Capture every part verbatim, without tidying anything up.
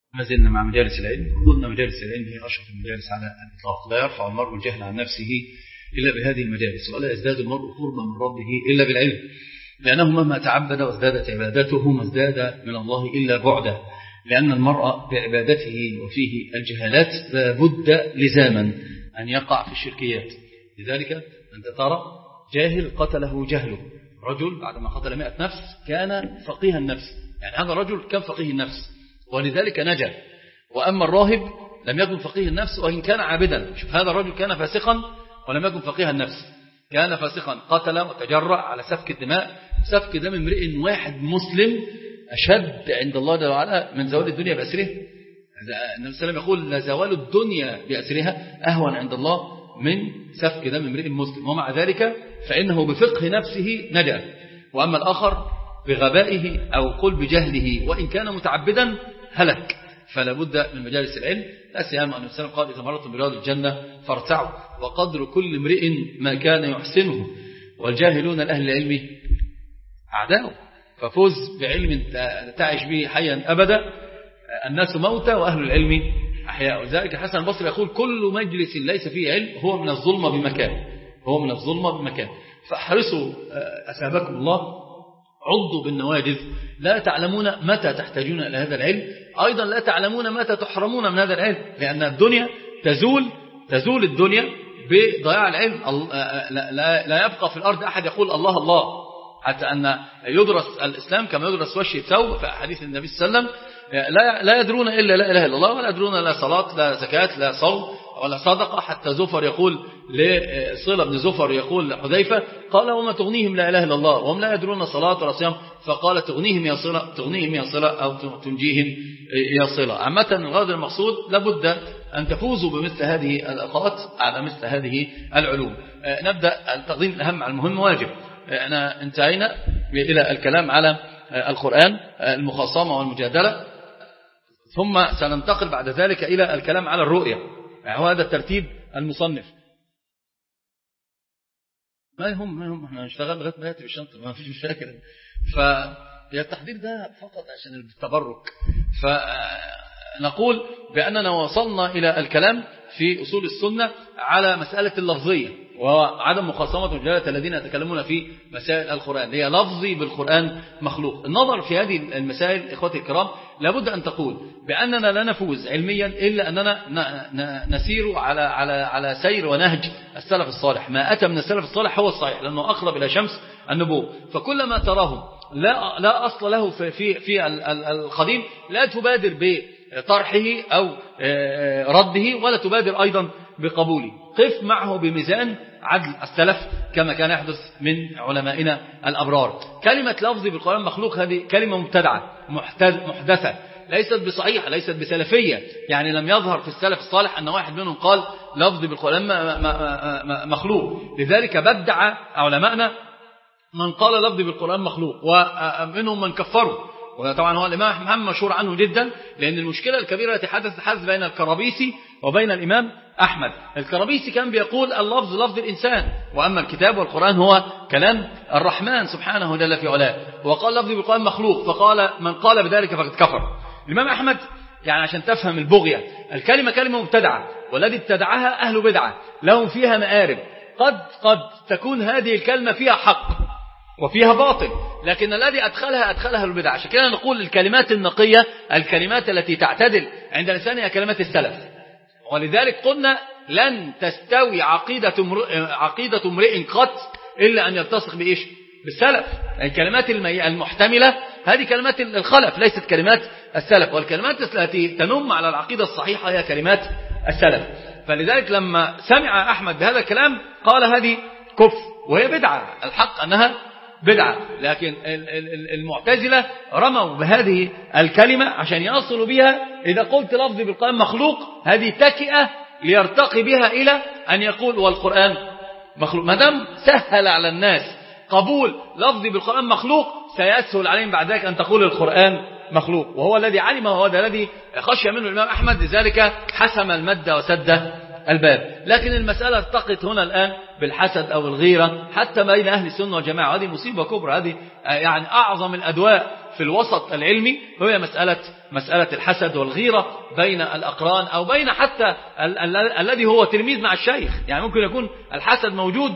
ما زلنا مع مجالس العلم. قلنا مجالس العلم هي أشرف المجالس على الإطلاق. لا يرفع المرء الجهل عن نفسه إلا بهذه المجالس، ولا يزداد المرء قربا من ربه إلا بالعلم، لأنه مهما تعبد وازدادت عبادته ما ازداد من الله إلا بعدا، لأن المرء بعبادته وفيه الجهالات لابد لزاما أن يقع في الشركيات. لذلك أنت ترى جاهل قتله جهله، رجل بعدما قتل مئة نفس كان فقيه النفس، يعني هذا الرجل كان فقيه النفس ولذلك نجا. وأما الراهب لم يكن فقيه النفس وإن كان عابدا. شوف هذا الرجل كان فاسقا ولم يكن فقيه النفس، كان فاسقا قتل وتجرأ على سفك الدماء. سفك دم امرئ واحد مسلم أشد عند الله جل وعلا من زوال الدنيا بأسرها. النبي صلى الله عليه وسلم يقول لزوال الدنيا بأسرها أهون عند الله من سفك دم امرئ مسلم، ومع ذلك فإنه بفقه نفسه نجا. وأما الآخر بغبائه أو قل بجهله وإن كان متعبدا هلك. فلا بد من مجالس العلم، لا سيما أن السلام قال إذا مررتم برياض الجنة فارتعوا، وقدر كل امرئ ما كان يحسنه، والجاهلون لأهل العلم أعداء. ففوز بعلم تعيش به حيا أبدا. الناس موتى وأهل العلم أحياء. ولذلك حسن البصري يقول كل مجلس ليس فيه علم هو من الظلمة بمكان، هو من الظلمة بمكان. فاحرصوا أسابكم الله، عضوا بالنواجذ، لا تعلمون متى تحتاجون إلى هذا العلم، أيضا لا تعلمون متى تحرمون من هذا العلم، لأن الدنيا تزول تزول الدنيا بضياع العلم. لا يبقى في الأرض أحد يقول الله الله، حتى أن يدرس الإسلام كما يدرس وشي الثوب في حديث النبي صلى الله عليه وسلم. لا, لا يدرون إلا لا إله إلا الله، ولا يدرون لا صلاة لا زكاة لا صوم ولا صدقة. حتى زفر يقول لصلة بن زفر يقول لحذيفة قال وما تغنيهم لا إله إلا الله وهم لا يدرون صلاة ولا صيام، فقال تغنيهم يا صلة تغنيهم يا صلة أو تنجيهم يا صلة. عامة الغرض المقصود لابد أن تفوزوا بمثل هذه الأوقات على مثل هذه العلوم. نبدأ التقديم الأهم على المهم واجب. أنا انتهينا إلى الكلام على القرآن المخاصمة والمجادلة، ثم سننتقل بعد ذلك إلى الكلام على الرؤية. وهذا الترتيب المصنف. ما هم ما هم احنا نشتغل لغاية ما يأتي بالشنطة، ما فيش مشاكل. فالتحضير ده فقط عشان التبرك. فنقول بأننا وصلنا إلى الكلام في أصول السنة على مسألة اللفظية وعدم مخاصمة المجادلة الذين يتكلمون في مسائل القرآن، هي لفظي بالقرآن مخلوق. النظر في هذه المسائل إخوتي الكرام لابد أن تقول بأننا لا نفوز علميا إلا أننا نسير على على على سير ونهج السلف الصالح. ما أتى من السلف الصالح هو الصحيح، لأنه أقرب إلى شمس النبوة. فكل ما تراهم لا لا أصل له في في في القديم لا تبادر بطرحه أو رده، ولا تبادر أيضا بقبوله. قف معه بميزان عدل السلف كما كان يحدث من علمائنا الأبرار. كلمة لفظي بالقرآن مخلوق هذه كلمة مبتدعة محدثة، ليست بصحيحة، ليست بسلفية. يعني لم يظهر في السلف الصالح أن واحد منهم قال لفظي بالقرآن مخلوق. لذلك بدع علمائنا من قال لفظي بالقرآن مخلوق، ومنهم من كفروا. وطبعا هو الإمام محمد مشهور عنه جدا، لأن المشكلة الكبيرة التي حدثت حدث بين الكرابيسي وبين الإمام أحمد. الكرابيسي كان بيقول اللفظ لفظ الإنسان، وأما الكتاب والقرآن هو كلام الرحمن سبحانه جل في علاه، وقال لفظي بالقرآن مخلوق، فقال من قال بذلك فقد كفر. الإمام أحمد يعني عشان تفهم البغية، الكلمة كلمة مبتدعة، والذي ابتدعها أهل بدعة لهم فيها مآرب. قد قد تكون هذه الكلمة فيها حق وفيها باطل، لكن الذي أدخلها أدخلها البدع. عشان كده نقول الكلمات النقية الكلمات التي تعتدل عند الإنسان هي كلمات السلف. ولذلك قلنا لن تستوي عقيدة عقيدة امرئ قط إلا أن يلتصق بإيش؟ بالسلف. الكلمات المحتملة هذه كلمات الخلف ليست كلمات السلف، والكلمات التي تنم على العقيدة الصحيحة هي كلمات السلف. فلذلك لما سمع أحمد بهذا الكلام قال هذه كفر وهي بدعة. الحق أنها بدعة، لكن المعتزلة رموا بهذه الكلمة عشان يصلوا بها إذا قلت لفظي بالقرآن مخلوق هذه تكئة ليرتقي بها إلى أن يقول والقرآن مخلوق. ما دام سهل على الناس قبول لفظي بالقرآن مخلوق سيسهل عليهم بعد ذلك أن تقول القرآن مخلوق، وهو الذي علم وهو الذي خشي منه الإمام أحمد. لذلك حسم المد وسد الباب. لكن المسألة ارتقت هنا الآن بالحسد أو الغيرة حتى بين أهل السنة والجماعة. هذه مصيبة كبرى، هذه يعني أعظم الأدواء في الوسط العلمي هي مسألة مسألة الحسد والغيرة بين الأقران أو بين حتى ال ال الذي هو تلميذ مع الشيخ. يعني ممكن يكون الحسد موجود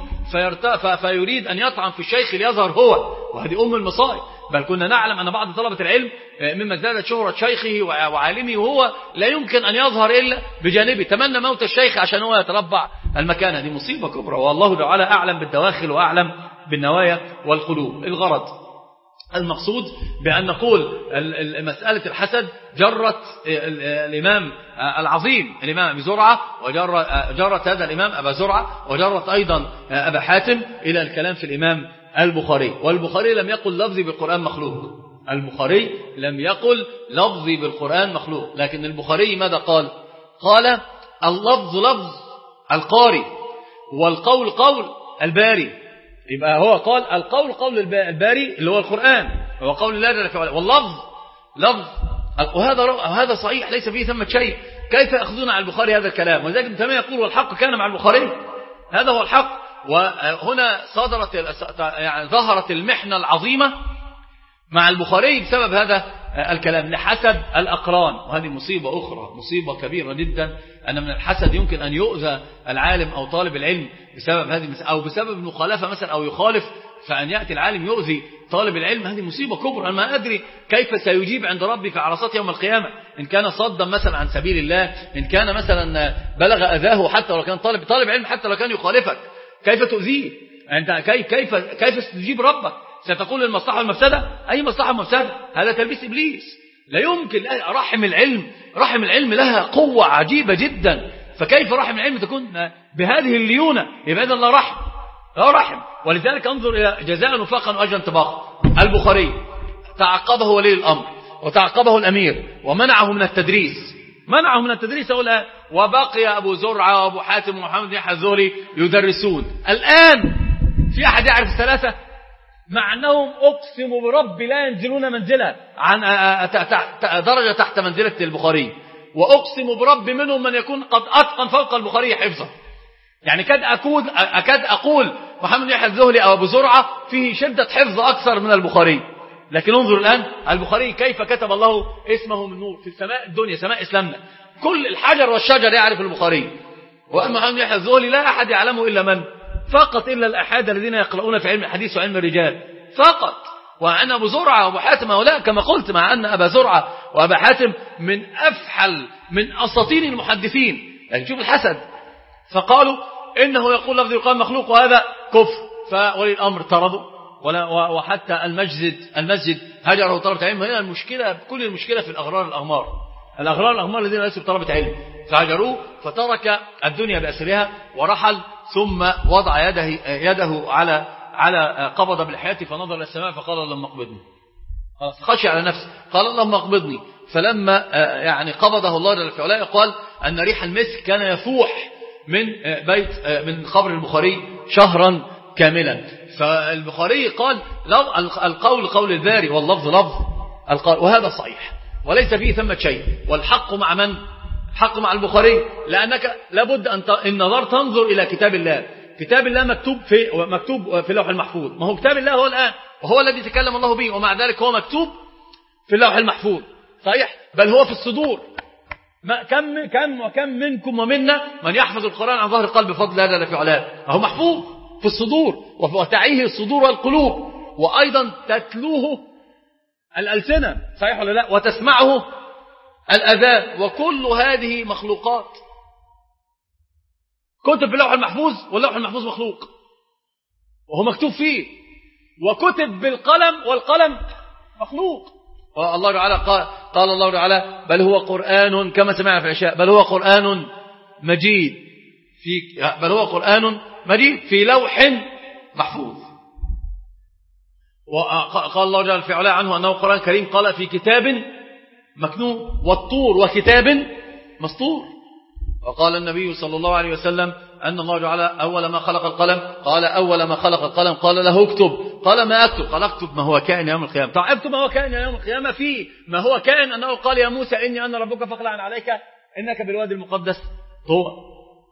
فيريد أن يطعن في الشيخ ليظهر هو، وهذه أم المصائب. بل كنا نعلم أن بعض طلبة العلم مما ازدادت شهرة شيخه وعالمه وهو لا يمكن أن يظهر إلا بجانبه، تمنى موت الشيخ عشان هو يتربع المكانة. دي مصيبة كبرى، والله تعالى أعلم بالدواخل وأعلم بالنوايا والقلوب. الغرض المقصود بأن نقول مسألة الحسد جرت الإمام العظيم الإمام أبي زرعة، وجرت هذا الإمام أبا زرعة، وجرت أيضا أبا حاتم إلى الكلام في الإمام البخاري. والبخاري لم يقل لفظي بالقرآن مخلوق، البخاري لم يقل لفظي بالقرآن مخلوق، لكن البخاري ماذا قال؟ قال اللفظ لفظ القاري والقول قول الباري. يبقى هو قال القول قول الباري اللي هو القرآن، هو قول الله جل وعلا، واللفظ لفظ، وهذا هذا صحيح ليس فيه ثمة شيء. كيف يأخذون على البخاري هذا الكلام؟ ولذلك ابن تيمية يقول والحق كان مع البخاري، هذا هو الحق. وهنا صدرت يعني ظهرت المحنة العظيمة مع البخاري بسبب هذا الكلام لحسد الأقران، وهذه مصيبة أخرى، مصيبة كبيرة جدا، أن من الحسد يمكن أن يؤذى العالم أو طالب العلم بسبب هذه أو بسبب مخالفة مثلا أو يخالف، فأن يأتي العالم يؤذي طالب العلم، هذه مصيبة كبرى. أنا ما أدري كيف سيجيب عند ربي في عرصات يوم القيامة، إن كان صدا مثلا عن سبيل الله، إن كان مثلا بلغ أذاه حتى لو كان طالب طالب علم، حتى لو كان يخالفك كيف تؤذيه؟ أنت كيف كيف كيف ستجيب ربك؟ ستقول المصلحة والمفسدة؟ أي مصلحة ومفسدة؟ هذا تلبيس إبليس. لا يمكن. رحم العلم رحم العلم لها قوة عجيبة جدا، فكيف رحم العلم تكون بهذه الليونة؟ يبقى الله رحم لا رحم. ولذلك انظر إلى جزاء وفاقا وأجرا طباقا. البخاري تعقبه ولي الأمر وتعقبه الأمير ومنعه من التدريس، منعه من التدريس الآن، وبقي أبو زرعة وأبو حاتم ومحمد بن يحيى الزهري يدرسون. الآن في أحد يعرف الثلاثة؟ مع أنهم أقسم برب لا ينزلون منزلة عن درجة تحت منزلة البخاري، وأقسم برب منهم من يكون قد أتقن فوق البخاري حفظا. يعني كاد أكود أكاد أقول محمد بن يحيى الزهري أو أبو زرعة فيه شدة حفظ أكثر من البخاري. لكن انظر الآن البخاري كيف كتب الله اسمه من نور في السماء الدنيا، سماء إسلامنا، كل الحجر والشجر يعرف البخاري. وأما محمد بن يحيى الزهري لا أحد يعلمه إلا من؟ فقط إلا الأحاد الذين يقرؤون في علم الحديث وعلم الرجال فقط. وأن أبو زرعة وأبو حاتم هؤلاء كما قلت، مع أن أبا زرعة وأبا حاتم من أفحل من أساطين المحدثين. يعني شوف الحسد، فقالوا إنه يقول لفظ القرآن مخلوق وهذا كفر، فولي الأمر طرده، وحتى المسجد المسجد هجره طلبة علم. هنا المشكلة، كل المشكلة في الأغرار الأغمار الأغرار الأغمار الذين ليسوا بطلبة علم، فهجروه فترك الدنيا بأسرها ورحل، ثم وضع يده يده على على قبض بالحياة فنظر إلى السماء فقال اللهم اقبضني، خشي على نفسه قال اللهم اقبضني. فلما يعني قبضه الله جل وعلا قال أن ريح المسك كان يفوح من بيت من قبر البخاري شهرا كاملا. فالبخاري قال القول قول الباري واللفظ لفظ القول، وهذا صحيح وليس فيه ثمة شيء. والحق مع من؟ حق مع البخاري، لأنك لابد أن النظر تنظر إلى كتاب الله. كتاب الله مكتوب في مكتوب في اللوح المحفوظ، ما هو كتاب الله هو الآن وهو الذي تكلم الله به، ومع ذلك هو مكتوب في اللوح المحفوظ صحيح، بل هو في الصدور. ما كم كم وكم منكم ومنا من يحفظ القرآن عن ظهر قلب بفضل الله جل وعلا، هو محفوظ في الصدور وتعيه الصدور والقلوب، وأيضا تتلوه الألسنة صحيح ولا لا، وتسمعه الأذان، وكل هذه مخلوقات. كتب في اللوح المحفوظ واللوح المحفوظ مخلوق وهو مكتوب فيه، وكتب بالقلم والقلم مخلوق. الله تعالى قال, قال الله تعالى بل هو قرآن كما سمعنا في العشاء، بل هو قرآن مجيد في بل هو قرآن مجيد في لوح محفوظ. وقال الله جل في علا عنه أنه قرآن كريم، قال في كتاب مكنون والطور وكتاب مسطور. وقال النبي صلى الله عليه وسلم أن الله تعالى أول ما خلق القلم قال أول ما خلق القلم قال له اكتب، قال ما أكتب؟ قال اكتب ما هو كائن يوم القيامة. طيب اكتب ما هو كائن يوم القيامة في ما هو كائن، أنه قال يا موسى إني أنا ربك فاخلع عليك إنك بالوادي المقدس طوى.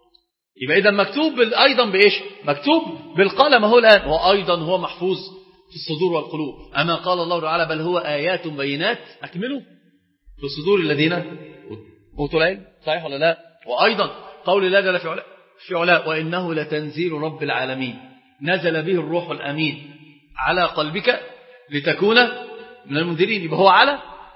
يبقى إذا مكتوب أيضا بإيش؟ مكتوب بالقلم هو الآن، وأيضا هو محفوظ في الصدور والقلوب. أما قال الله تعالى بل هو آيات بينات أكملوا في صدور الذين أوتوا العلم. صحيح ولا لا؟ وأيضا قول الله جل في علاء وإنه لتنزيل رب العالمين نزل به الروح الأمين على قلبك لتكون من المنذرين. يبقى هو على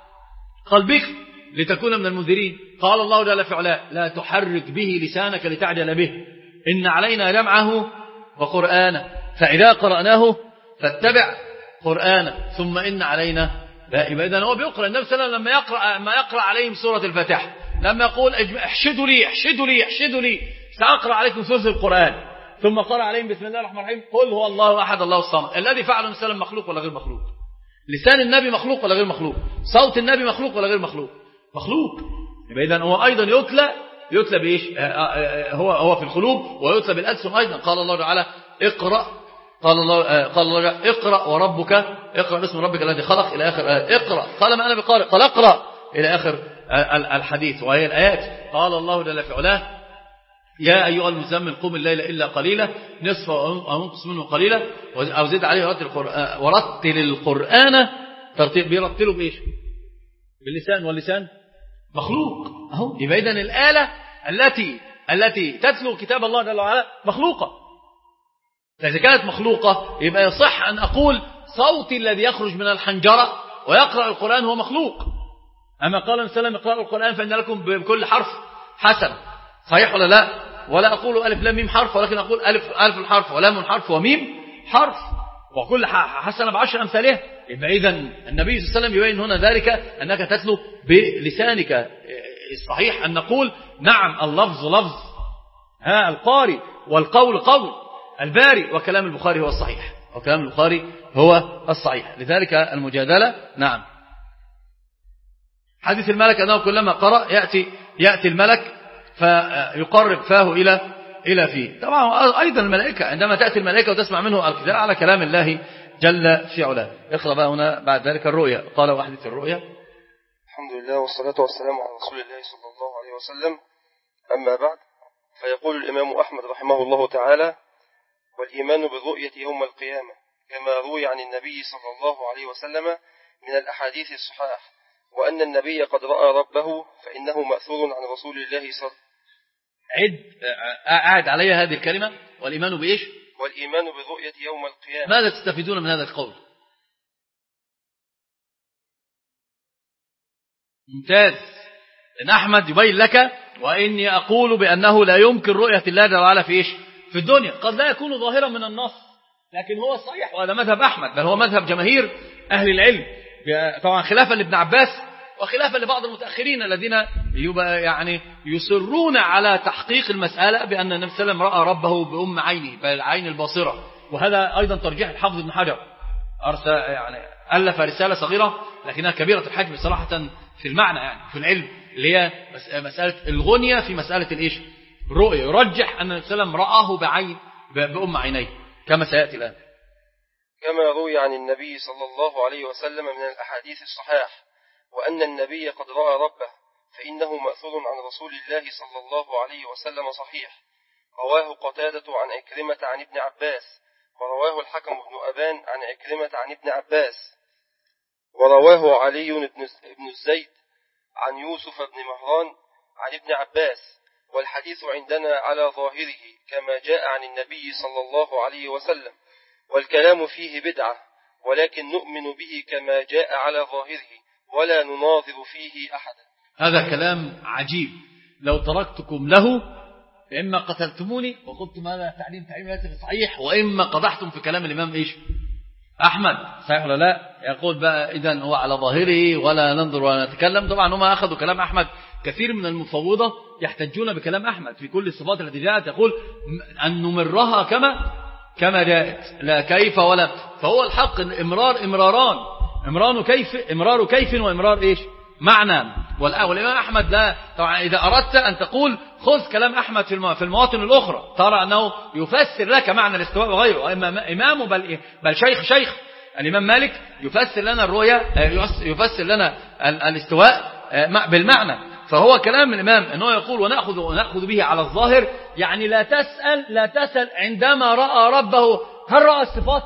قلبك لتكون من المنذرين. قال الله جل في علاء لا تحرك به لسانك لتعجل به إن علينا جمعه وقرآنه فإذا قرأناه فاتبع قرآنه ثم إن علينا بقى. إذن هو بيقرأ النبي صلى الله عليه وسلم لما يقرأ, ما يقرأ عليهم سورة الفاتحة لما يقول احشدوا لي احشدوا لي احشدوا لي سأقرأ عليكم ثلث القرآن ثم قرأ عليهم بسم الله الرحمن الرحيم قل هو الله أحد الله الصمد. الذي فعله النبي صلى الله عليه وسلم مخلوق ولا غير مخلوق؟ لسان النبي مخلوق ولا غير مخلوق؟ صوت النبي مخلوق ولا غير مخلوق؟ مخلوق. إذن هو أيضا يتلى يتلى بإيش؟ هو هو في القلوب ويتلى بالألسن أيضا. قال الله تعالى اقرأ قال الله قال الله تعالى اقرأ وربك اقرأ باسم ربك الذي خلق إلى آخر آية. اقرأ قال ما أنا بقارئ قال اقرأ إلى آخر الحديث وهي الآيات. قال الله جل في علاه يا أيها المزمل قم الليل إلا قليلا نصفه أو انقص منه قليلا أو زد عليه ورتل القرآن, ورتل القرآن ترتيل. بيرتله بإيش؟ باللسان واللسان مخلوق. أهو يبقى إذن الآلة التي التي تتلو كتاب الله جل وعلا مخلوقة. فإذا كانت مخلوقة يبقى يصح أن أقول صوتي الذي يخرج من الحنجرة ويقرأ القرآن هو مخلوق. أما قال النبي صلى الله عليه وسلم اقرأوا القرآن فإن لكم بكل حرف حسن. صحيح ولا لا؟ ولا أقول ألف لام ميم حرف ولكن أقول ألف ألف الحرف ولام حرف وميم حرف وكل حسنة بعشر أمثالها. يبقى إذن النبي صلى الله عليه وسلم يبين هنا ذلك أنك تتلو بلسانك. الصحيح أن نقول نعم اللفظ لفظ ها القارئ والقول قول الباري وكلام البخاري هو الصحيح وكلام البخاري هو الصحيح. لذلك المجادلة نعم. حديث الملك أنه كلما قرأ يأتي يأتي الملك فيقرب فاه إلى إلى فيه. طبعا أيضا الملائكة عندما تأتي الملائكة وتسمع منه القراءة على كلام الله جل في علاه. اقرأ بقى هنا بعد ذلك الرؤيا. قال وحديث الرؤيا الحمد لله والصلاة والسلام على رسول الله صلى الله عليه وسلم. أما بعد فيقول الإمام أحمد رحمه الله تعالى والإيمان بالرؤية يوم القيامة كما روي عن النبي صلى الله عليه وسلم من الأحاديث الصحاح وأن النبي قد رأى ربه فإنه مأثور عن رسول الله صلى الله عليه وسلم. عد أعد علي هذه الكلمة والإيمان بإيش؟ والإيمان بالرؤية يوم القيامة. ماذا تستفيدون من هذا القول؟ ممتاز. إن أحمد يبين لك وإني أقول بأنه لا يمكن رؤية الله جل وعلا في إيش؟ في الدنيا. قد لا يكون ظاهرا من النص لكن هو صحيح وهذا مذهب أحمد بل هو مذهب جماهير أهل العلم طبعا خلافا لابن عباس وخلافا لبعض المتأخرين الذين يعني يصرون على تحقيق المسألة بأن النبي صلى الله عليه وسلم رأى ربه بأم عينه بالعين الباصرة. وهذا أيضا ترجيح الحافظ ابن حجر أرسل يعني ألف رسالة صغيرة لكنها كبيرة الحجم صراحة في المعنى يعني في العلم اللي هي مسألة الغنية في مسألة الإيش الرؤية. يرجح أن النبي صلى الله عليه وسلم رآه بعين بأم عينيه كما سيأتي الآن. كما روي عن النبي صلى الله عليه وسلم من الأحاديث الصحاح وأن النبي قد رأى ربه فإنه مأثور عن رسول الله صلى الله عليه وسلم صحيح. رواه قتادة عن عكرمة عن ابن عباس ورواه الحكم بن أبان عن عكرمة عن ابن عباس ورواه علي بن الزيد عن يوسف بن مهران عن ابن عباس والحديث عندنا على ظاهره كما جاء عن النبي صلى الله عليه وسلم والكلام فيه بدعة ولكن نؤمن به كما جاء على ظاهره ولا نناظر فيه أحدا. هذا كلام عجيب. لو تركتكم له إما قتلتموني وقلتم هذا تعليم تعليم ليس صحيح وإما قضحتم في كلام الإمام إيش أحمد. صحيح ولا لا؟ يقول بقى إذن هو على ظاهره ولا ننظر ولا نتكلم. طبعا هم أخذوا كلام أحمد. كثير من المفوضة يحتجون بكلام أحمد في كل الصفات التي جاءت يقول أن نمرها كما كما جاءت لا كيف ولا. فهو الحق إمرار إمراران إمرار كيف إمرار كيف وإمرار إيش معنى. والإمام أحمد لا طبعا إذا أردت أن تقول خذ كلام أحمد في المواطن الأخرى ترى أنه يفسر لك معنى الاستواء وغيره. إمامه بل, بل شيخ شيخ الإمام مالك يفسر لنا الرؤيا يفسر لنا الاستواء بالمعنى. فهو كلام الإمام أنه يقول ونأخذ, ونأخذ به على الظاهر يعني لا تسأل لا تسأل عندما رأى ربه هل رأى الصفات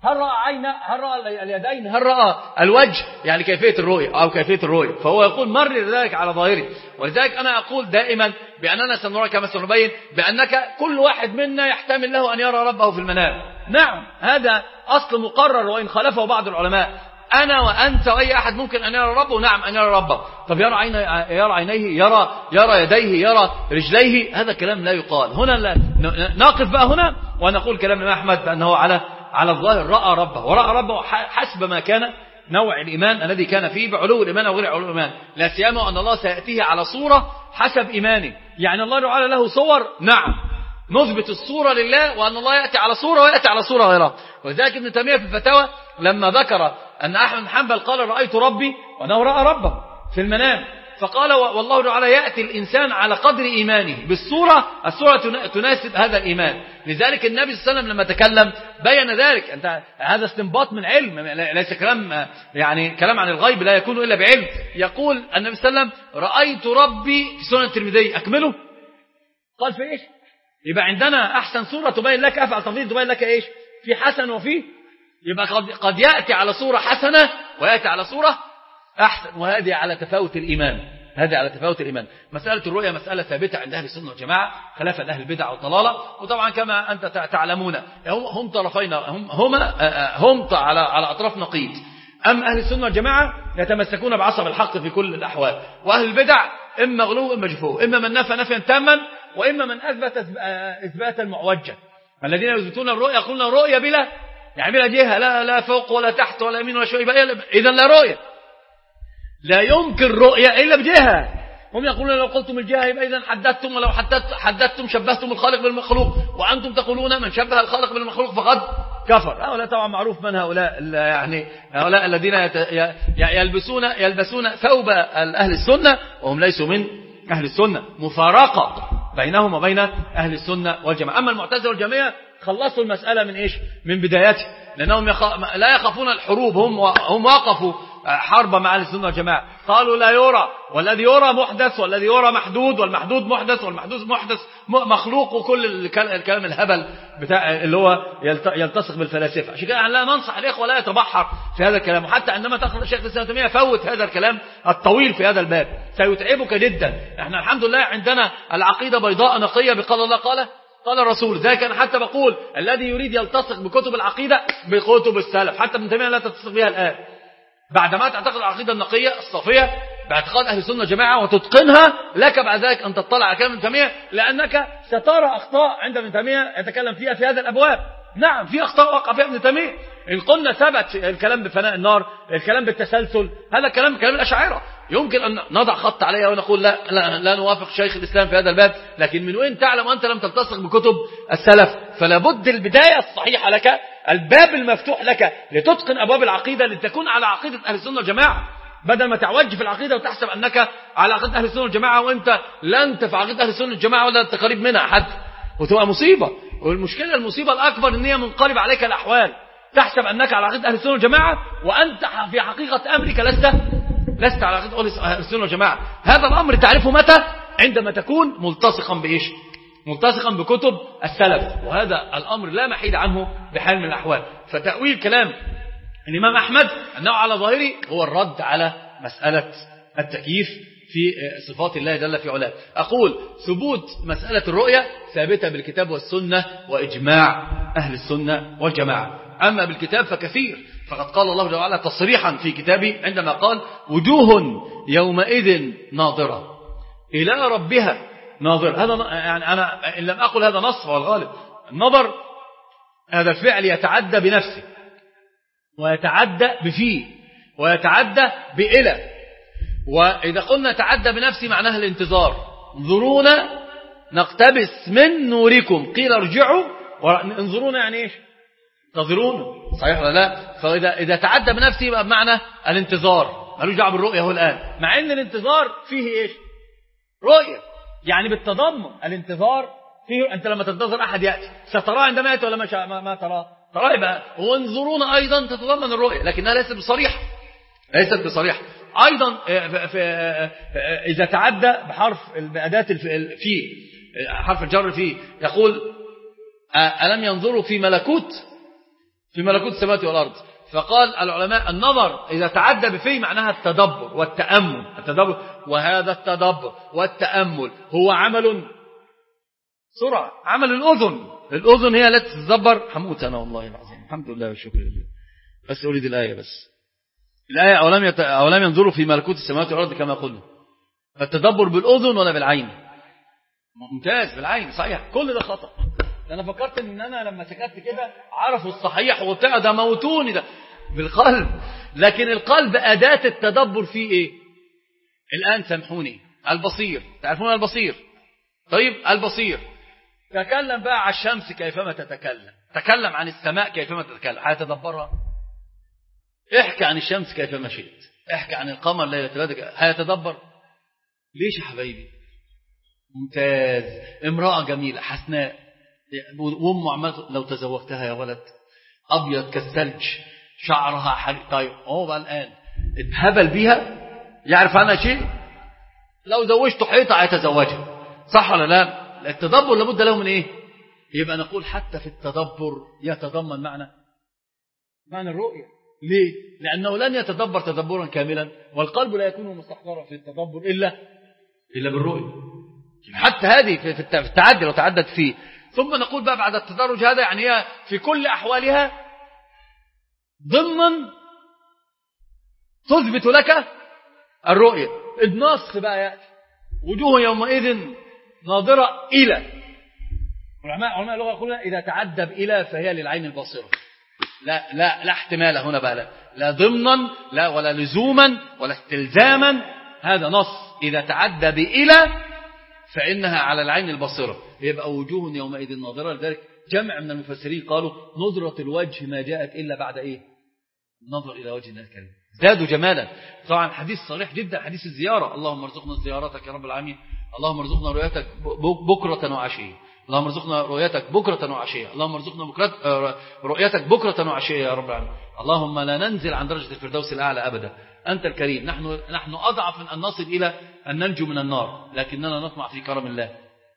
هل رأى عين، هل رأى اليدين، هل رأى الوجه، يعني كيفية الرؤية أو كيفية الرؤية. فهو يقول مرر ذلك على ظاهره. ولذلك أنا أقول دائما بأننا سنرى كما سنبين بأنك كل واحد منا يحتمل له أن يرى ربه في المنام. نعم هذا أصل مقرر وإن خالفه بعض العلماء. أنا وأنت وأي أحد ممكن أن يرى ربه. نعم أن يرى ربه. طب يرى عينيه، يرى عينيه، يرى يرى يديه، يرى رجليه، هذا كلام لا يقال. هنا لا نقف بقى هنا ونقول كلام الإمام أحمد بأنه على على الظاهر رأى ربه، ورأى ربه حسب ما كان نوع الإيمان الذي كان فيه بعلو الإيمان أو غير علو الإيمان. لا سيما أن الله سيأتيه على صورة حسب إيمانه. يعني الله تعالى له صور، نعم نثبت الصورة لله، وأن الله يأتي على صورة ويأتي على صورة غيرها. ولذلك ابن تيمية في الفتاوى لما ذكر أن أحمد بن حنبل قال رأيت ربي وأنه رأى ربه في المنام، فقال والله تعالى يأتي الإنسان على قدر إيمانه بالصورة، الصورة تناسب هذا الإيمان. لذلك النبي صلى الله عليه وسلم لما تكلم بين ذلك. أنت هذا استنباط من علم، ليس كلام يعني كلام عن الغيب لا يكون إلا بعلم. يقول النبي صلى الله عليه وسلم رأيت ربي في سنن الترمذي، أكمله قال في إيش؟ يبقى عندنا أحسن صورة تبين لك، أفعل تفضيل تبين لك إيش؟ في حسن وفيه. يبقى قد, قد يأتي على صورة حسنة ويأتي على صورة أحسن، وهذه على تفاوت الإيمان. هذه على تفاوت الإيمان. مسألة الرؤية مسألة ثابتة عند أهل السنة والجماعة خلافا أهل البدع والضلالة. وطبعا كما أنت تعلمون هم طرفين، هم هم, هم على على أطراف نقيض. أما أهل السنة والجماعة يتمسكون بعصب الحق في كل الأحوال، وأهل البدع إما غلو إما جفو، إما من نفى نفيا تاما وإما من أثبت إثباتا معوجا. الذين يثبتون الرؤية يقولون رؤية بلا يعني بلا جهة، لا لا فوق ولا تحت ولا يمين ولا شوي، إذا لا رؤية، لا يمكن رؤية إلا بجهة. هم يقولون لو قلتم الجهة يبقى إذا حددتم، ولو حددتم شبهتم الخالق بالمخلوق، وأنتم تقولون من شبه الخالق بالمخلوق فقد كفر. هؤلاء طبعا معروف من هؤلاء، يعني هؤلاء الذين يلبسون يلبسون ثوب أهل السنة وهم ليسوا من أهل السنة، مفارقة بينهم وبين أهل السنة والجماعة. أما المعتزلة والجماعة خلصوا المسألة من إيش؟ من بدايته، لأنهم يخ... لا يخافون الحروب. هم هم وقفوا حرب مع أهل السنة والجماعة، قالوا لا يرى، والذي يرى محدث، والذي يرى محدود، والمحدود محدث، والمحدود محدث مخلوق، وكل الكلام الهبل بتاع اللي هو يلتصق بالفلاسفة. عشان كده لا ننصح الإخوة لا يتبحر في هذا الكلام. وحتى عندما تقرأ الشيخ الإسلام ابن تيمية فوت هذا الكلام الطويل في هذا الباب، سيتعبك جدا. احنا الحمد لله عندنا العقيدة بيضاء نقية بقال الله قال قال الرسول. ذلك أنا حتى بقول الذي يريد يلتصق بكتب العقيدة بكتب السلف، حتى ابن تيمية لا تلتصق بها الآن. بعدما تعتقد العقيدة النقية الصافية باعتقاد أهل السنة والجماعة وتتقنها، لك بعد ذلك أن تطلع على كلام ابن تيمية، لأنك سترى أخطاء عند ابن تيمية يتكلم فيها في هذا الأبواب. نعم في أخطاء وقع فيها ابن تيمية. إن قلنا ثبت الكلام بفناء النار، الكلام بالتسلسل، هذا كلام كلام الأشاعرة، يمكن أن نضع خط عليه ونقول لا, لا, لا نوافق شيخ الإسلام في هذا الباب. لكن من وين تعلم أنت لم تلتصق بكتب السلف؟ فلا بد البداية الصحيحة لك، الباب المفتوح لك لتتقن أبواب العقيدة، لتكون على عقيدة أهل السنة والجماعة، بدل ما تعوج في العقيدة وتحسب أنك على عقيدة أهل السنة والجماعة وأنت لا أنت في عقيدة أهل السنة والجماعة ولا أنت قريب منها حتى، وتبقى مصيبة. والمشكلة المصيبة الأكبر أن هي منقلب عليك الأحوال، تحسب أنك على عقيدة أهل السنة والجماعة وأنت في حقيقة أمرك لست لست على عقيدة أهل السنة والجماعة. هذا الأمر تعرفه متى؟ عندما تكون ملتصقا بإيش؟ ملتصقا بكتب السلف، وهذا الأمر لا محيد عنه بحال من الأحوال. فتأويل كلام الإمام أحمد أنه على ظاهره هو الرد على مسألة التكييف في صفات الله جل في علاه. أقول ثبوت مسألة الرؤية ثابتة بالكتاب والسنة وإجماع أهل السنة والجماعة. أما بالكتاب فكثير، فقد قال الله جل وعلا تصريحا في كتابه عندما قال وجوه يومئذ ناظرة إلى ربها ناظرة. هذا يعني أنا إن لم أقل هذا نص والغالب النظر هذا الفعل يتعدى بنفسه ويتعدى بفيه ويتعدى بإلى. وإذا قلنا تعدى بنفسه معناها الانتظار، انظرونا نقتبس من نوركم قيل ارجعوا انظرونا يعني ايش؟ انتظرونا، صحيح ولا لا؟ فإذا إذا تعدى بنفسه يبقى بمعنى الانتظار، مالوش دعوه بالرؤية هو الآن، مع ان الانتظار فيه ايش؟ رؤية، يعني بالتضمن. الانتظار فيه أنت لما تنتظر أحد يأتي ستراه عندما يأتي ولا ما, ما, ما تراه تراه، يبقى وانظرونا أيضا تتضمن الرؤية، لكنها ليست بصريحة ليست بصريحة أيضا. في إذا تعدى بحرف بأداة في حرف الجر فيه يقول ألم ينظروا في ملكوت، في ملكوت السماوات والأرض. فقال العلماء النظر إذا تعدى بفيه معناها التدبر والتأمل. التدبر وهذا التدبر والتأمل هو عمل سرعة، عمل الأذن. الأذن هي التي تتدبر. حموت أنا والله العظيم، الحمد لله والشكر لله. بس أريد الآية بس الآية أولم, يت... أولم ينظروا في ملكوت السماوات والأرض كما قلنا. فالتدبر بالأذن ولا بالعين؟ ممتاز، بالعين صحيح. كل ده خطأ. أنا فكرت إن أنا لما سكت كده عرفوا الصحيح وبتاع ده موتوني ده بالقلب. لكن القلب أداة التدبر فيه إيه؟ الآن سامحوني، البصير. تعرفون البصير؟ طيب البصير تكلم بقى عن الشمس كيفما تتكلم، تكلم عن السماء كيفما تتكلم، هيتدبرها؟ احكي عن الشمس كيفما شئت، احكي عن القمر ليلة البدر، هيتدبر؟ ليش يا حبايبي؟ ممتاز. امرأة جميلة حسناء وام عمالة لو تزوجتها يا ولد ابيض كالثلج شعرها حريق. طيب هو بقى الان اتهبل بيها يعرف عنها شيء؟ لو زوجته حيطة هيتزوجها، صح ولا لا؟ التدبر لابد له من ايه؟ يبقى نقول حتى في التدبر يتضمن معنى معنى الرؤية. ليه؟ لأنه لن يتدبر تدبرا كاملا، والقلب لا يكون مستحضرا في التدبر إلا إلا بالرؤية. حتى هذه في التعدي لو تعدت فيه. ثم نقول بقى بعد التدرج هذا يعني هي في كل أحوالها ضمن تثبت لك الرؤية. النص بقى يأتي وجوه يومئذ ناظرة إلى. علماء علماء اللغة يقولون إذا تعدى بإلى فهي للعين الباصرة. لا لا لا احتمال هنا بقى، لا, لا ضمنا لا ولا لزوما ولا استلزاما. هذا نص إذا تعدى بإلى فإنها على العين البصيرة. يبقى وجوه يومئذ ناظرة. لذلك جمع من المفسرين قالوا نظرة الوجه ما جاءت إلا بعد إيه؟ النظر إلى وجه الله الكريم. زادوا جمالا. طبعا حديث صريح جدا، حديث الزيارة. اللهم ارزقنا زيارتك يا رب العالمين، اللهم ارزقنا رؤيتك بكرة وعشية، اللهم ارزقنا رؤيتك بكرة وعشية، اللهم ارزقنا بكرة رؤيتك بكرة وعشية يا رب العالمين. اللهم لا ننزل عن درجة الفردوس الأعلى أبدا، أنت الكريم. نحن نحن أضعف من أن نصل إلى أن ننجو من النار، لكننا نطمع في كرم الله.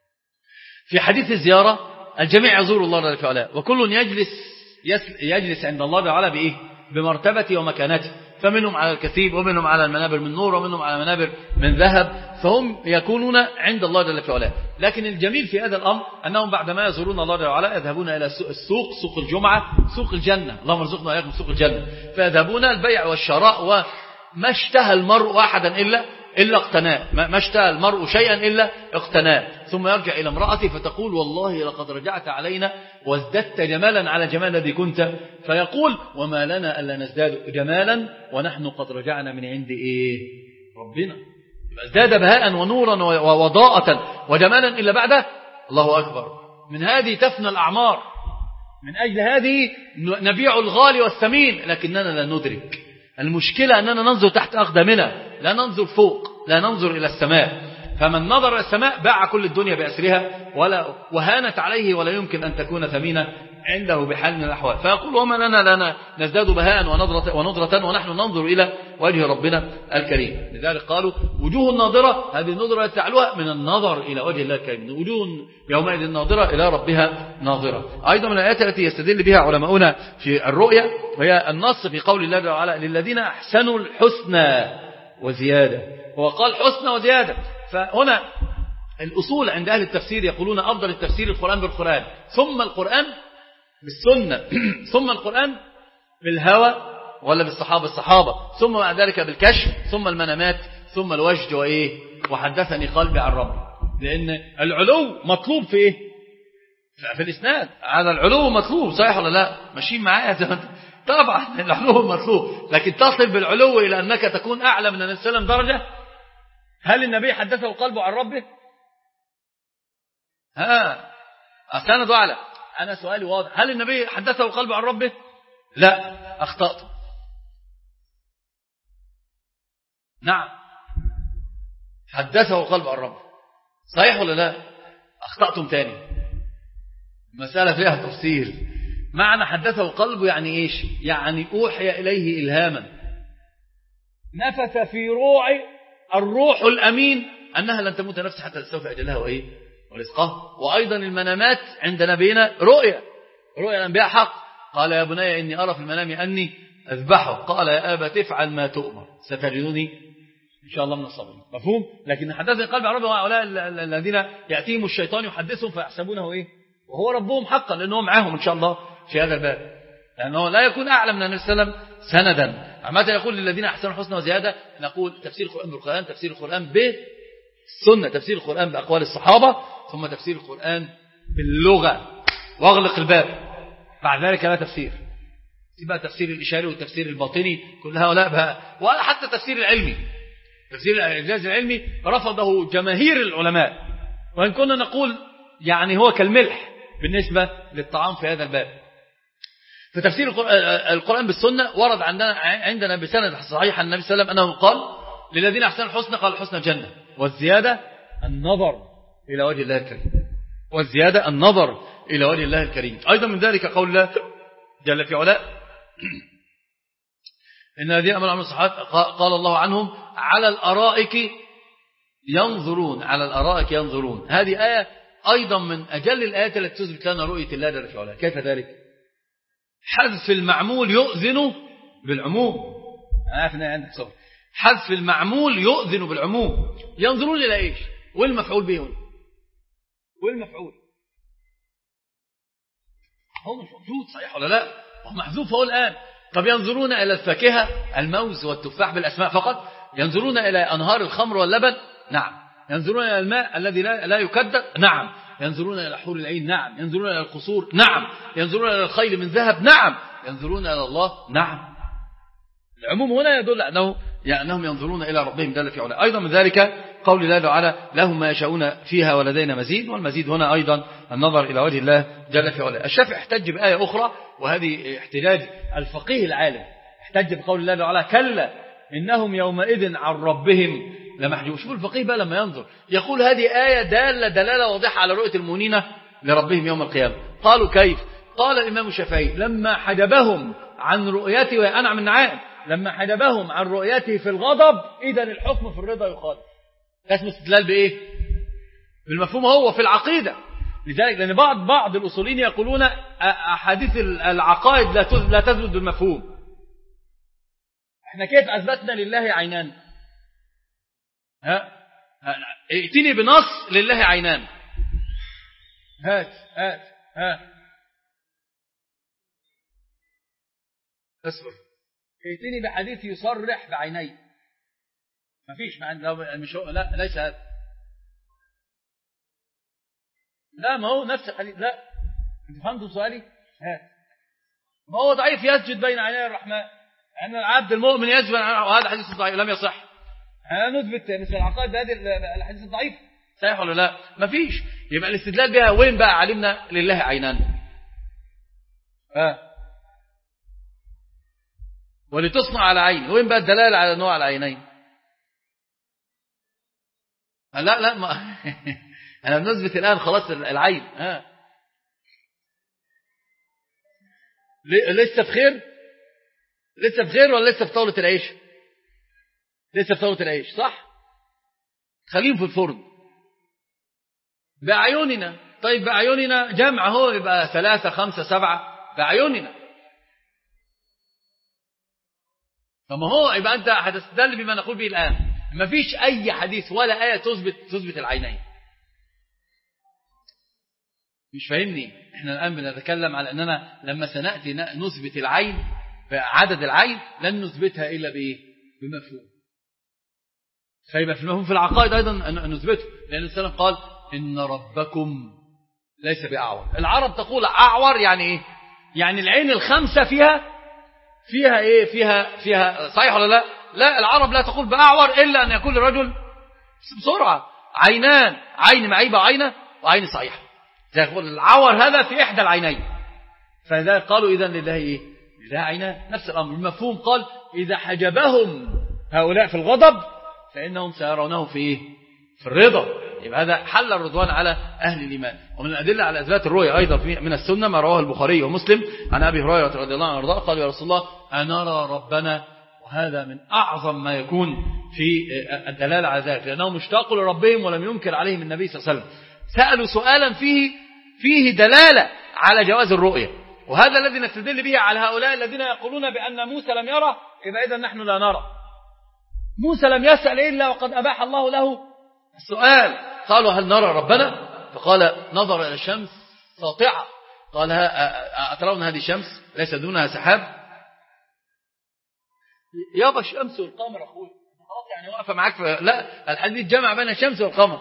في حديث الزيارة الجميع يزور الله جل في علاه، وكل يجلس يجلس عند الله تعالى بإيه؟ بمرتبته ومكانته. فمنهم على الكثيب، ومنهم على المنابر من نور، ومنهم على منابر من ذهب، فهم يكونون عند الله جل في علاه. لكن الجميل في هذا الأمر أنهم بعدما يزورون الله جل وعلا يذهبون إلى السوق، سوق الجمعة، سوق الجنة. اللهم ارزقنا وإياكم سوق الجنة. فيذهبون البيع والشراء، وما اشتهى المرء أحدا إلا إلا اقتناه، ما اشتهى المرء شيئا إلا اقتناه. ثم يرجع إلى امرأته فتقول والله لقد رجعت علينا وازددت جمالا على جمال الذي كنت. فيقول وما لنا ألا نزداد جمالا ونحن قد رجعنا من عند إيه؟ ربنا. ازداد بهاء ونورا ووضاءة وجمالا إلا بعده. الله أكبر. من هذه تفنى الأعمار، من أجل هذه نبيع الغالي والثمين، لكننا لا ندرك. المشكلة أننا ننظر تحت أقدامنا، لا ننظر فوق، لا ننظر إلى السماء. فمن نظر إلى السماء باع كل الدنيا بأسرها ولا وهانت عليه، ولا يمكن أن تكون ثمينة عنده بحال من الأحوال. فيقول وما لنا لنا نزداد بهاء ونضرة, ونضرة ونحن ننظر إلى وجه ربنا الكريم. لذلك قالوا وجوه الناظرة، هذه النظرة تعلوها من النظر إلى وجه الله الكريم. وجوه يومئذ ناظرة إلى ربها ناظرة. أيضا من الآيات التي يستدل بها علماؤنا في الرؤية وهي النص في قول الله تعالى للذين أحسنوا الحسنى وزيادة. هو قال حسنى وزيادة. فهنا الأصول عند أهل التفسير يقولون أفضل التفسير القرآن بالقرآن، ثم القرآن بالسنة، ثم القرآن بالهوى ولا بالصحابة الصحابة، ثم بعد ذلك بالكشف، ثم المنامات، ثم الوجد وإيه وحدثني قلبي عن ربي. لأن العلو مطلوب في إيه؟ في الإسناد. هذا العلو مطلوب، صحيح ولا لا؟ ماشيين معايا؟ طبعا العلو مطلوب، لكن تصل بالعلو إلى أنك تكون أعلى من النبي صلى الله عليه وسلم درجة. هل النبي حدثه قلبه عن ربه؟ ها أسند أعلى. أنا سؤالي واضح، هل النبي حدثه قلبه عن ربه؟ لا، أخطأت. نعم، حدثه قلبه عن ربه، صحيح ولا لا؟ أخطأتم تاني. مسألة فيها تفصيل. معنى حدثه قلبه يعني إيش؟ يعني أوحي إليه إلهاما، نفث في روعي الروح الأمين أنها لن تموت نفس حتى تستوفي أجلها وإيه ورزقها. وأيضا المنامات عند نبينا رؤيا، رؤيا الأنبياء حق. قال يا بني إني أرى في المنام أني أذبحه قال يا أبت افعل ما تؤمر ستجدني إن شاء الله من الصابرين. مفهوم؟ لكن حدثني قلب عن ربهم هؤلاء الذين يأتيهم الشيطان يحدثهم فيحسبونه إيه وهو ربهم حقا، لأنه معهم إن شاء الله في هذا الباب، لأنه لا يكون أعلم من النبي صلى الله عليه وسلم سندا. عامة يقول للذين أحسنوا الحسنى وزيادة، نقول تفسير القرآن بالقرآن، تفسير القرآن بالسنة، تفسير القرآن بأقوال الصحابة، ثم تفسير القرآن باللغة، واغلق الباب بعد ذلك لا تفسير. يبقى تفسير الإشاري والتفسير الباطني كل هؤلاء بها، ولا حتى التفسير العلمي، تفسير الإعجاز العلمي رفضه جماهير العلماء، وإن كنا نقول يعني هو كالملح بالنسبة للطعام في هذا الباب. فتفسير القرآن بالسنة ورد عندنا عندنا بسند صحيح عن النبي صلى الله عليه وسلم أنه قال للذين أحسنوا الحسنى قال الحسنى الجنة والزيادة النظر إلى وجه الله الكريم، والزيادة النظر إلى وجه الله الكريم. أيضا من ذلك قول الله جل في علاء إن الذين آمنوا وعملوا الصالحات قال الله عنهم على الأرائك ينظرون، على الأرائك ينظرون. هذه آية أيضا من أجل الآيات التي تثبت لنا رؤية الله جل في علاء. كيف ذلك؟ حذف المعمول يؤذن بالعموم. أنا عارف أن عندك صبر. حذف المعمول يؤذن بالعموم. ينظرون إلى إيش؟ والمفعول به هنا، والمفعول هو مش موجود، صحيح ولا لا؟ هو محذوف هو الآن. طب ينظرون إلى الفاكهة الموز والتفاح بالأسماء فقط؟ ينظرون إلى أنهار الخمر واللبن؟ نعم. ينظرون إلى الماء الذي لا, لا يكدر؟ نعم. ينظرون إلى حور العين؟ نعم. ينظرون إلى القصور؟ نعم. ينظرون إلى الخيل من ذهب؟ نعم. ينظرون إلى الله؟ نعم. العموم هنا يدل أنه يعني أنهم ينظرون إلى ربهم جل في علاه. أيضا من ذلك قول الله تعالى لهم ما يشاءون فيها ولدينا مزيد، والمزيد هنا أيضا النظر إلى وجه الله جل في علاه. الشافعي احتج بآية أخرى، وهذه احتجاج الفقيه العالم، احتج بقول الله تعالى كلا إنهم يومئذ عن ربهم لمحجوبون. شوفوا الفقيه بقى لما ينظر يقول هذه آية دالة دلالة واضحة على رؤية المؤمنين لربهم يوم القيامة. قالوا كيف؟ قال الإمام الشافعي لما حجبهم عن رؤيته وأنعم النعام، لما حجبهم عن رؤيته في الغضب إذا الحكم في الرضا يخالف. اسمه استدلال بإيه؟ بالمفهوم هو في العقيدة. لذلك لأن بعض بعض الأصوليين يقولون أحاديث العقائد لا تثبت بالمفهوم. احنا كيف أثبتنا لله عينان؟ ها ائتني بنص لله عينان. هات هات ها اصبر. ائتني بحديث يصرح بعيني. ما فيش مش لا ليس هذا. لا ما هو نفس الحديث. لا انت فهمتوا سؤالي؟ هات. ما هو ضعيف يسجد بين عيني الرحمن، أن العبد المؤمن يسجد، وهذا حديث ضعيف لم يصح. أنا نثبت مثل العقائد هذه الحديث الضعيف صحيح ولا لا؟ ما فيش. يبقى الاستدلال بها وين بقى علمنا لله عينان؟ ها ولتصنع على عين، وين بقى الدلالة على نوع العينين؟ لا لا ما أنا بنثبت الآن خلاص العين. ها لسه بخير؟ لسه بخير ولا لسه في طاولة العيش؟ لسه في طاولة العيش صح؟ خليهم في الفرن بعيوننا. طيب بعيوننا جمع هو يبقى ثلاثة خمسة سبعة بعيوننا. فما هو يبقى أنت هتستدل بما نقول به الآن. ما فيش أي حديث ولا آية تثبت تثبت العينين. مش فاهمني؟ احنا الآن بنتكلم على أننا لما سنأتي نثبت العين عدد العين لن نثبتها إلا بإيه؟ بمفهوم. فيبقى في المفهوم في العقائد أيضا نثبته، لأن السلام قال إن ربكم ليس بأعور. العرب تقول أعور يعني إيه؟ يعني العين الخمسة فيها فيها إيه؟ فيها فيها صحيح ولا لا؟ لا العرب لا تقول بأعور إلا أن يكون الرجل بسرعة عينان، عين معيبة عينة وعين صحيحة. زي يقول العور هذا في إحدى العينين. فلذلك قالوا إذن لله إيه؟ لله عينان. نفس الأمر المفهوم قال إذا حجبهم هؤلاء في الغضب فإنهم سيرونه في إيه؟ في الرضا. يبقى هذا حل الرضوان على أهل الإيمان. ومن الأدلة على إثبات الرؤيا أيضا من السنة ما رواه البخاري ومسلم عن أبي هريرة رضي الله عنه وارضاه قال يا رسول الله أنرى ربنا، وهذا من أعظم ما يكون في الدلالة على ذلك، لأنهم اشتاقوا لربهم ولم ينكر عليهم النبي صلى الله عليه وسلم. سألوا سؤالا فيه فيه دلالة على جواز الرؤية، وهذا الذي نستدل به على هؤلاء الذين يقولون بأن موسى لم يرى، إذا إذا نحن لا نرى. موسى لم يسأل إلا وقد أباح الله له السؤال. قالوا هل نرى ربنا؟ فقال نظر إلى الشمس ساطعة. قال أترون هذه الشمس ليس دونها سحاب؟ يابا الشمس والقمر أخوي خلاص يعني واقفة معاك في... لا الحديث جمع بين الشمس والقمر.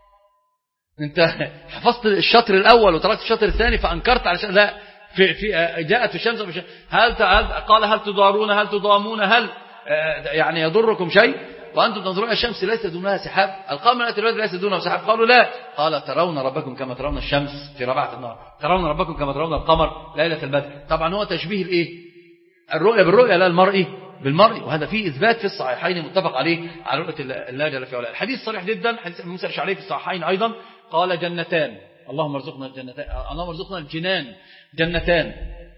انت حفظت الشطر الأول وتركت الشطر الثاني فأنكرت علشان لا في في جاءت الشمس وبش... هل قال هل تضارون هل تضامون هل يعني يضركم شيء وأنتم تنظرون الشمس ليس دونها سحاب؟ القمر ليس دونها سحاب. قالوا لا. قال ترون ربكم كما ترون الشمس في ربعة النهار، ترون ربكم كما ترون القمر ليلة البدر. طبعا هو تشبيه الايه؟ الرؤيا بالرؤيا لا المرء بالمرء، وهذا فيه إثبات في الصحيحين متفق عليه على رؤية الله جل في علاه. الحديث صريح جدا، حديث موسى الأشعري في الصحيحين أيضا قال جنتان، اللهم ارزقنا الجنتان، اللهم ارزقنا الجنان، جنتان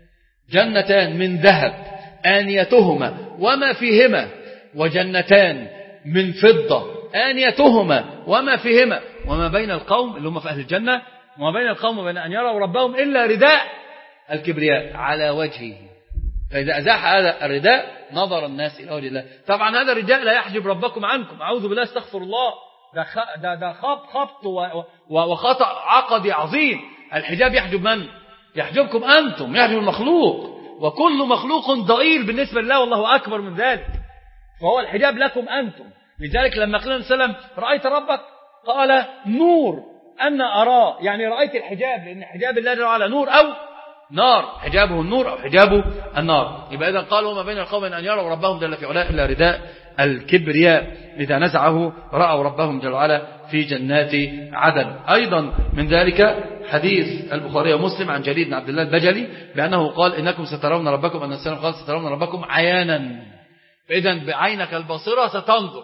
جنتان من ذهب آنيتهما وما فيهما، وجنتان من فضة آنيتهما وما فيهما، وما بين القوم اللي هم في أهل الجنة وما بين القوم وبين أن يروا ربهم إلا رداء الكبرياء على وجهه. فإذا أزاح هذا الرداء نظر الناس إلى وجه الله. طبعا هذا الرداء لا يحجب ربكم عنكم، أعوذ بالله استغفر الله، ده ده ده خبط خبط وخطأ عقدي عظيم. الحجاب يحجب من؟ يحجبكم أنتم، يحجب المخلوق، وكل مخلوق ضئيل بالنسبة لله والله أكبر من ذلك، فهو الحجاب لكم أنتم. لذلك لما قال النبي صلى الله عليه وسلم رأيت ربك؟ قال نور أن أراه، يعني رأيت الحجاب، لأن حجاب الله جل وعلا نور أو نار، حجابه النور أو حجابه النار. يبقى إذا قالوا ما بين القوم أن يروا ربهم جل في علاه إلا رداء الكبرياء، إذا نزعه رأوا ربهم جل وعلا في جنات عدن. أيضا من ذلك حديث البخاري ومسلم عن جرير بن عبد الله البجلي بأنه قال إنكم سترون ربكم، أن السلام قال سترون ربكم عيانا، فإذا بعينك البصيرة ستنظر.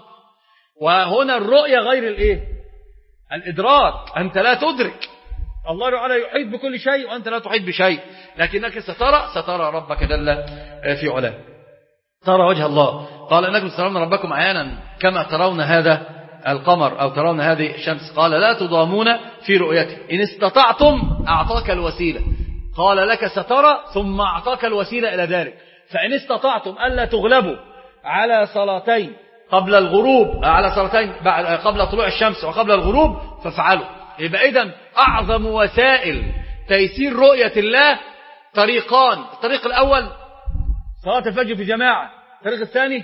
وهنا الرؤية غير الإيه؟ الإدراك، أنت لا تدرك، الله تعالى يحيط بكل شيء وأنت لا تحيط بشيء، لكنك سترى سترى ربك جل في علاه، ترى وجه الله. قال إنكم سترون ربكم عيانا كما ترون هذا القمر أو ترون هذه الشمس. قال لا تضامون في رؤيته، إن استطعتم أعطاك الوسيلة، قال لك سترى ثم أعطاك الوسيلة إلى ذلك. فإن استطعتم ألا تغلبوا على صلاتين قبل الغروب، على صلاتين قبل طلوع الشمس وقبل الغروب فافعلوا. يبقى إذن أعظم وسائل تيسير رؤية الله طريقان، الطريق الأول صلاة الفجر في جماعة، الطريق الثاني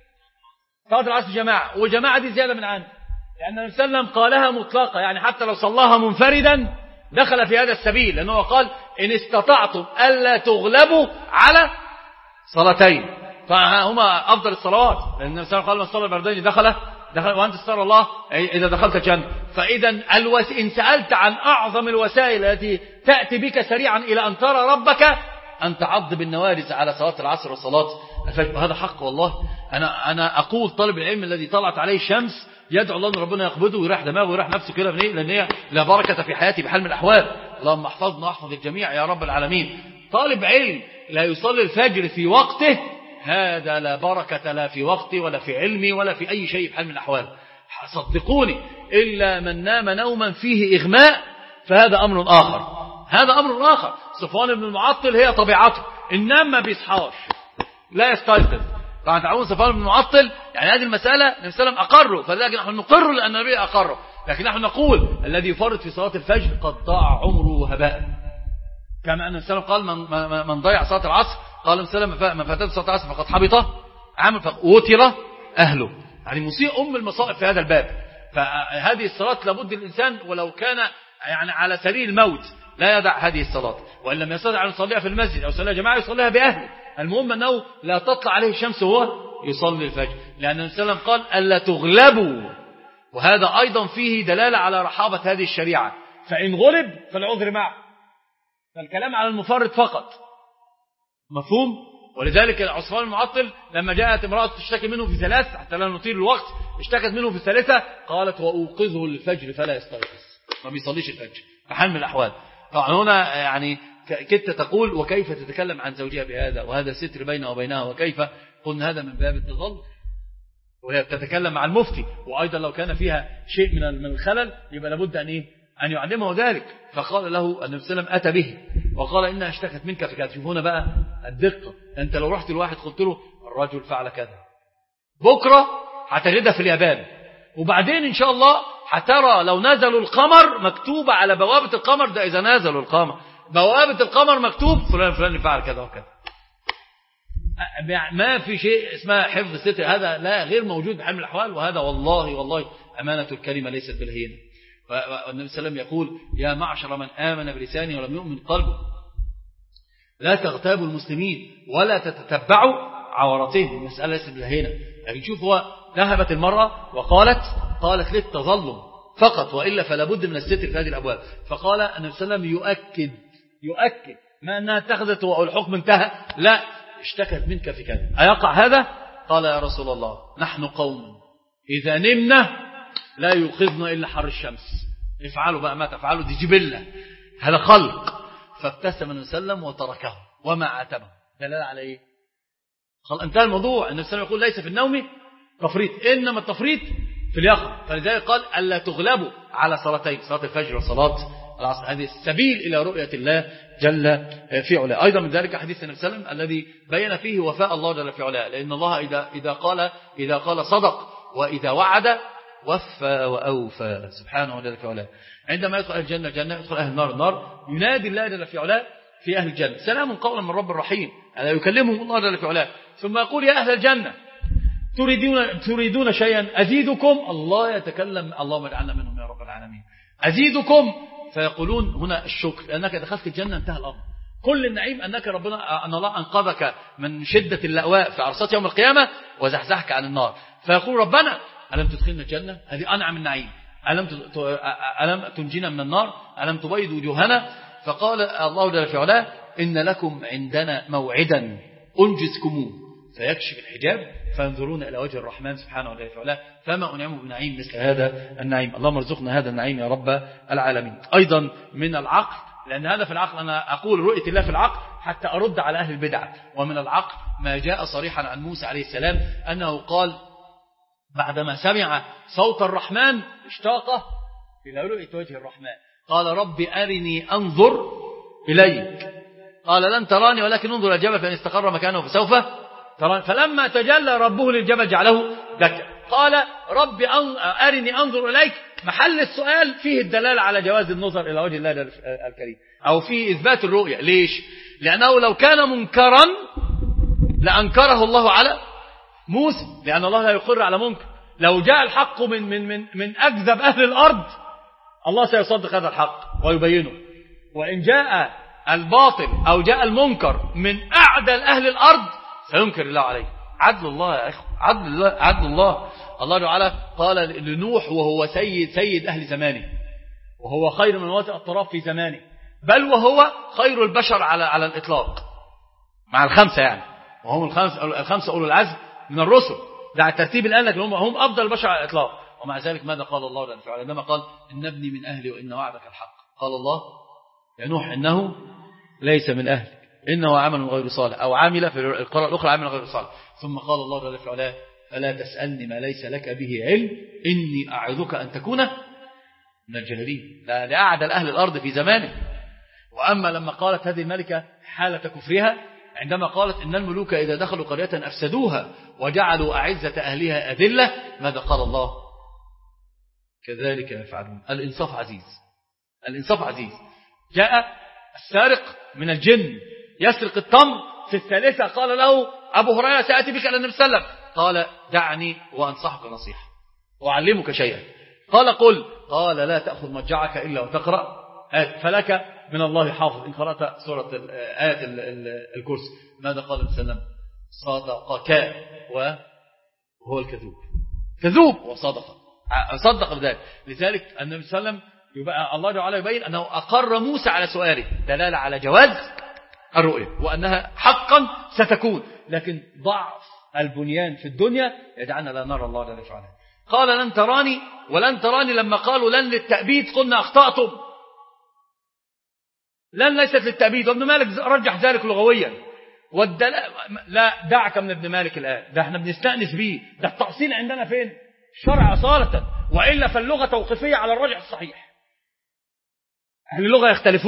صلاة العصر في جماعة، والجماعة دي زيادة من عنه، لأن النبي صلى الله عليه وسلم قالها مطلقة، يعني حتى لو صلاها منفردا دخل في هذا السبيل، لأنه قال إن استطعتم ألا تغلبوا على صلاتين فهما أفضل الصلوات، لأن النبي صلى الله عليه وسلم قال من صلى البردين دخل دخل وأنت تستر الله إذا دخلت الجنة. فإذا الوس... إن سألت عن أعظم الوسائل التي تأتي بك سريعا إلى أن ترى ربك أن تعض بالنوارز على صلاة العصر وصلاة الفجر. هذا حق والله. أنا أنا أقول طالب العلم الذي طلعت عليه الشمس يدعو الله أن ربنا يقبضه ويريح دماغه ويريح نفسه كده، لأن هي لا بركة في حياتي بحال من الأحوال. اللهم احفظنا واحفظ الجميع يا رب العالمين. طالب علم لا يصلي الفجر في وقته، هذا لا بركة لا في وقتي ولا في علمي ولا في أي شيء بحال من الأحوال. صدقوني إلا من نام نوما فيه إغماء فهذا أمر آخر، هذا أمر آخر. صفوان بن المعطل هي طبيعته، النام ما بيصحاش لا يستيقظ. طبعا تعلمون صفوان بن المعطل، يعني هذه المسألة النبي صلى الله عليه وسلم أقره، فلذلك نحن نقر لأن النبي أقره، لكن نحن نقول الذي يفرط في صلاة الفجر قد ضاع عمره هباء. كما أن النبي صلى الله عليه وسلم قال من, من ضيع صلاة العصر قال النبي صلى الله عليه وسلم من فاتته صلاة العصر فقد حبط عمل وتر أهله. يعني مصيء أم المصائب في هذا الباب. فهذه الصلاة لابد الإنسان ولو كان يعني على سرير الموت لا يدع هذه الصلاة، وإن لم يستطع أن يصليها في المسجد أو صليها جماعة يصليها بأهله. المهم أنه لا تطلع عليه الشمس وهو يصلي الفجر، لأن النبي صلى الله عليه وسلم قال ألا تغلبوا، وهذا أيضا فيه دلالة على رحابة هذه الشريعة. فإن غلب فالعذر معه، فالكلام على المفرط فقط، مفهوم؟ ولذلك عصفان المعطل لما جاءت امرأة تشتكي منه في ثلاث حتى لا نطيل الوقت، اشتكت منه في الثالثة قالت وأوقظه للفجر فلا يستيقظ، ما بيصليش الفجر بحال من الأحوال. طبعا هنا يعني كنت تقول وكيف تتكلم عن زوجها بهذا وهذا ستر بينه وبينها، وكيف قلنا هذا من باب التغلط، وهي بتتكلم مع المفتي، وأيضا لو كان فيها شيء من من الخلل يبقى لابد أن إيه؟ أن يعلمه ذلك. فقال له النبي صلى الله عليه وسلم أتى به وقال إنها اشتكت منك في كذا. شوف هنا بقى الدقة. أنت لو رحت الواحد قلت له الرجل فعل كذا، بكرة هتجدها في اليابان، وبعدين إن شاء الله هترى لو نزلوا القمر مكتوب على بوابة القمر، ده إذا نزلوا القمر بوابة القمر مكتوب فلان فلان فعل كذا وكذا. ما في شيء اسمها حفظ الستر، هذا لا غير موجود بحال من الأحوال. وهذا والله والله أمانة الكلمة ليست بالهينة. والنبي صلى الله عليه وسلم يقول يا معشر من آمن بلسانه ولم يؤمن قلبه لا تغتابوا المسلمين ولا تتتبعوا عوراتهم. المسألة ليست بالهينة. لكن شوف هو ذهبت المرة وقالت قالت للتظلم فقط، وإلا فلا بد من الستر في هذه الأبواب. فقال النبي صلى الله عليه وسلم يؤكد يؤكد ما أنها اتخذت والحكم انتهى، لا اشتكت منك في كذا، أيقع هذا؟ قال يا رسول الله نحن قوم إذا نمنا لا يوقظنا إلا حر الشمس، افعلوا بقى ما تفعلوا، دي جبلة، هذا خلق. فابتسم النبي صلى الله عليه وسلم وتركه وما عاتبه. دلالة على إيه؟ انتهى الموضوع. النبي صلى الله عليه وسلم يقول ليس في النوم تفريط، إنما التفريط في اليقظة. فلذلك قال ألا تغلبوا على صلاتين، صلاة الفجر وصلاة العصر. هذه السبيل إلى رؤية الله جل في علاه. أيضا من ذلك حديث النبي صلى الله عليه وسلم الذي بين فيه وفاء الله جل في علاه، لأن الله إذا إذا قال إذا قال صدق، وإذا وعد وفى وأوفى سبحانه جل في علاه. عندما يدخل أهل الجنة الجنة، يدخل أهل النار النار، ينادي الله جل في علاه في أهل الجنة سلام قولا من رب الرحيم، ألا يكلمهم الله جل في علاه، ثم يقول يا أهل الجنة تريدون تريدون شيئا أزيدكم، الله يتكلم اللهم اجعلنا منهم يا رب العالمين، أزيدكم، فيقولون هنا الشكر لأنك دخلت الجنة انتهى الأمر. كل النعيم أنك ربنا أن الله أنقذك من شدة اللأواء في عرصات يوم القيامة وزحزحك عن النار، فيقول ربنا ألم تدخلنا الجنة، هذه أنعم النعيم، ألم ألم تنجينا من النار، ألم تبيض وجوهنا. فقال الله جل في علاه إن لكم عندنا موعدا أنجزكموه فيكشف الحجاب فينظرون إلى وجه الرحمن سبحانه وتعالى فعلا، فما أنعموا بنعيم مثل هذا النعيم. اللهم ارزقنا هذا النعيم يا رب العالمين. أيضا من العقل، لأن هذا في العقل، أنا أقول رؤية الله في العقل حتى أرد على أهل البدع. ومن العقل ما جاء صريحا عن موسى عليه السلام أنه قال بعدما سمع صوت الرحمن اشتاق إلى رؤية وجه الرحمن، قال رب أرني أنظر إليك، قال لن تراني ولكن انظر الجبل فإن استقر مكانه فسوف تراني، فلما تجلى ربه للجبل جعله دكا، قال رب أرني أنظر إليك، محل السؤال فيه الدلالة على جواز النظر إلى وجه الله الكريم، أو فيه إثبات الرؤية. ليش؟ لأنه لو كان منكرا لأنكره الله على موسى، لأن الله لا يقر على منكر. لو جاء الحق من من من من أكذب أهل الأرض الله سيصدق هذا الحق ويبينه، وإن جاء الباطل أو جاء المنكر من أعدل أهل الأرض سينكر الله عليه. عدل الله يا إخوة، عدل الله، عدل الله. الله تعالى قال لنوح وهو سيد سيد أهل زمانه، وهو خير من واسع الطراف في زمانه، بل وهو خير البشر على على الإطلاق مع الخمسة يعني، وهم الخمسة الخمسة أولو العزم من الرسل، ده الترتيب الآن، لكن هم هم أفضل البشر على الإطلاق. ومع ذلك ماذا قال الله جل وعلا عندما قال إن ابني من أهلي وإن وعدك الحق؟ قال الله يا نوح إنه ليس من أهلك إنه عمل غير صالح، أو عامل في القراءة الأخرى عمل غير صالح. ثم قال الله جل وعلا فلا تسألني ما ليس لك به علم إني أعظك أن تكون من الجاهلين. لا لأعدل أهل الأرض في زمانه. وأما لما قالت هذه الملكة حالة كفرها عندما قالت إن الملوك إذا دخلوا قرية أفسدوها وجعلوا أعزة أهلها أذلة، ماذا قال الله؟ كذلك يفعلون. الإنصاف عزيز، الإنصاف عزيز. جاء السارق من الجن يسرق التمر، في الثالثة قال له أبو هريرة سأتي بك إلى النبي صلى الله عليه وسلم، قال دعني وأنصحك نصيحة وأعلمك شيئا، قال قل، قال لا تأخذ مضجعك إلا وتقرأ آية فلك من الله حافظ إن قرأت سورة آية الكرسي. ماذا قال النبي صلى الله عليه وسلم؟ صدقك وهو الكذوب، كذوب وصدق، صدق بذلك. لذلك النبي صلى الله عليه وسلم يبقى الله تعالى يبين أنه أقر موسى على سؤاله دلالة على جواز الرؤية وأنها حقا ستكون، لكن ضعف البنيان في الدنيا يجعلنا لا نرى الله جل وعلا. قال لن تراني ولن تراني، لما قالوا لن للتأبيد قلنا أخطأتم، لن ليست للتأبيد، وابن مالك رجح ذلك لغويا. والدلاء لا دعك من ابن مالك الآن، ده احنا بنستأنس به، ده التأصيل عندنا فين؟ الشرع أصالة، وإلا فاللغة توقيفية على الرجع الصحيح. أهل اللغة يختلفون،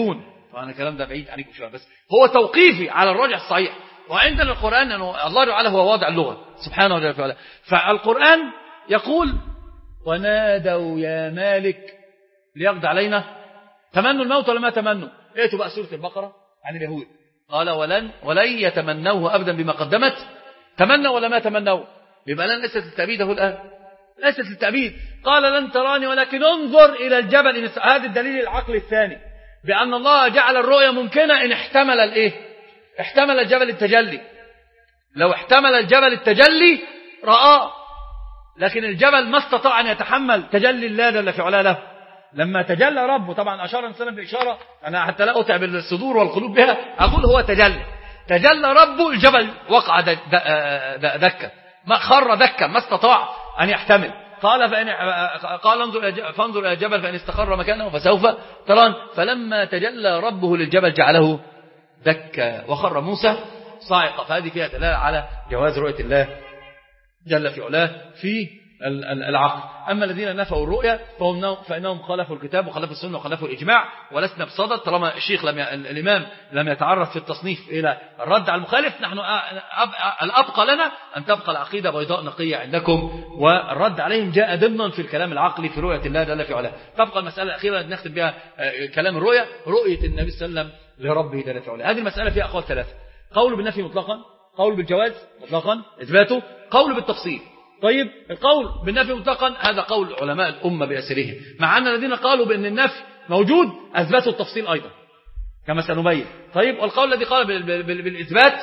فأنا الكلام ده بعيد عليكم شوية، بس هو توقيفي على الراجع الصحيح. وعندنا القرآن أنه الله تعالى هو واضع اللغة سبحانه وتعالى، فالقرآن يقول ونادوا يا مالك ليقضي علينا. تمنوا الموت ولا ما تمنوا؟ ائتوا بقى سورة البقرة عن اليهود، قال ولن ولن يتمنوه أبدا بما قدمت. تمنوا ولا ما تمنوا؟ يبقى لن ليست للتأبيد اهو الآن، ليست للتأبيد. قال لن تراني ولكن انظر إلى الجبل. هذا الدليل العقل الثاني بأن الله جعل الرؤية ممكنة إن احتمل الإيه؟ احتمل الجبل التجلي. لو احتمل الجبل التجلي رآه، لكن الجبل ما استطاع أن يتحمل تجلي الله جل في علاه له. لما تجلى ربه، طبعا أشار الإنسان بإشارة أنا حتى لا أتعب الصدور والقلوب بها، أقول هو تجلى تجلى ربه، الجبل وقع دكا، ما خر دكا، ما استطاع أن يحتمل. قال فإن قال انظر فانظر إلى الجبل فإن استقر مكانه فسوف تران. فلما تجلى ربه للجبل جعله دكا وخر موسى صاعقا. فهذه فيها دلالة على جواز رؤية الله جل في علاه في العقل. أما الذين نفوا الرؤيا فهم فإنهم خالفوا الكتاب وخالفوا السنة وخالفوا الإجماع، ولسنا بصدد طالما الشيخ لم ي... الإمام لم يتعرف في التصنيف إلى الرد على المخالف. نحن الأبقى لنا أن تبقى العقيدة بيضاء نقية عندكم، والرد عليهم جاء ضمنا في الكلام العقلي في رؤية الله جل في علاه. تبقى المسألة الأخيرة نختم بها كلام الرؤيا، رؤية النبي صلى الله عليه وسلم لربه جل في علاه. هذه المسألة فيها أقوال ثلاثة: قول بالنفي مطلقا، قول بالجواز مطلقا إثباته، قول بالتفصيل. طيب القول بالنفي مطلقا هذا قول علماء الأمة بأسرهم، مع أن الذين قالوا بأن النفي موجود أثبتوا التفصيل أيضا كما سنبين. طيب والقول الذي قال بالإثبات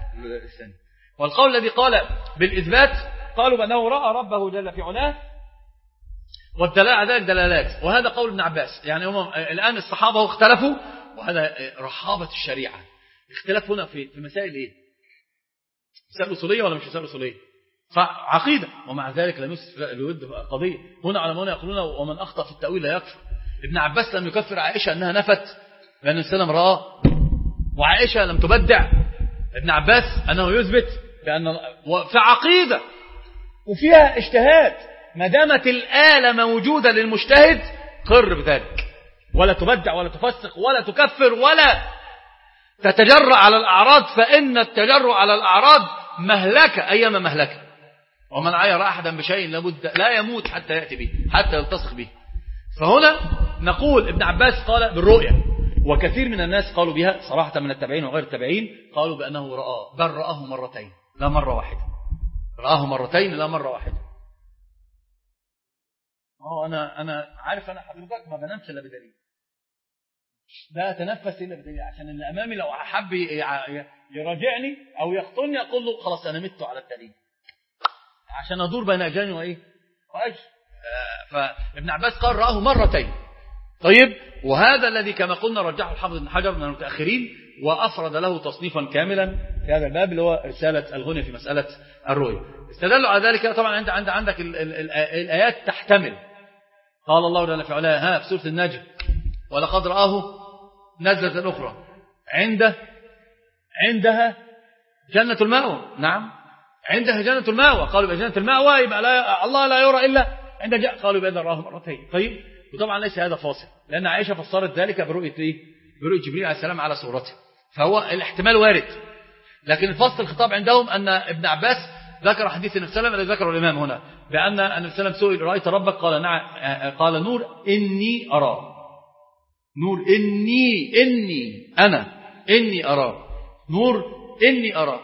والقول الذي قال بالإثبات قالوا بأنه رأى ربه جل في علاه، والدلالة على ذلك دلالات. وهذا قول ابن عباس. يعني هم الآن الصحابة اختلفوا، وهذا رحابة الشريعة. اختلاف هنا في مسائل إيه؟ مسائل أصولية ولا مش مسائل أصولية؟ فعقيدة، ومع ذلك لم يسف الود قضية. هنا علماء يقولون ومن أخطأ في التأويل لا يكفر. ابن عباس لم يكفر عائشة أنها نفت لأن السلام رآه، وعائشة لم تبدع ابن عباس أنه يثبت بأن في عقيدة وفيها اجتهاد. ما دامت الآلة موجودة للمجتهد قر بذلك، ولا تبدع ولا تفسق ولا تكفر ولا تتجرأ على الأعراض، فإن التجرؤ على الأعراض مهلكة أيام مهلكة. ومن عاير أحدا بشيء لابد لا يموت حتى يأتي به، حتى يلتصق به. فهنا نقول ابن عباس قال بالرؤية، وكثير من الناس قالوا بها صراحة من التابعين وغير التابعين، قالوا بأنه رآه، بل رآه مرتين لا مرة واحدة. رآه مرتين لا مرة واحدة. اه أنا أنا عارف أنا حضرتك ما بنامش إلا بدليل، لا أتنفس إلا بدليل، عشان اللي أمامي لو حب يراجعني أو يخطني أقول له خلاص أنا مت على الدليل، عشان أدور بين أجاني وإيه وأجل. فابن عباس قال رآه مرتين. طيب وهذا الذي كما قلنا رجحه الحافظ بن حجر من المتأخرين، وأفرد له تصنيفا كاملا في هذا الباب اللي هو رسالة الغنية في مسألة الرؤية. استدلوا على ذلك طبعا أنت عند عندك ال ال ال الآيات تحتمل. قال الله جل في علاه ها في سورة النجم ولقد رآه نزلة أخرى عند عندها جنة المأوى. نعم عندها جنة المأوى. قالوا بجنة المأوى يبقى لا الله لا يرى إلا عند جاء. قالوا بأن رآه مرتين. طيب وطبعا ليس هذا فاصل، لأن عائشة فسرت ذلك برؤية إيه؟ برؤية جبريل عليه السلام على صورته، فهو الاحتمال وارد. لكن الفصل الخطاب عندهم أن ابن عباس ذكر حديث النبي صلى الله عليه وسلم الذي ذكره الإمام هنا، بأن النبي صلى الله عليه وسلم سئل رأيت ربك؟ قال نعم. قال نور إني أرى. نور إني إني أنا إني أرى. نور إني أرى.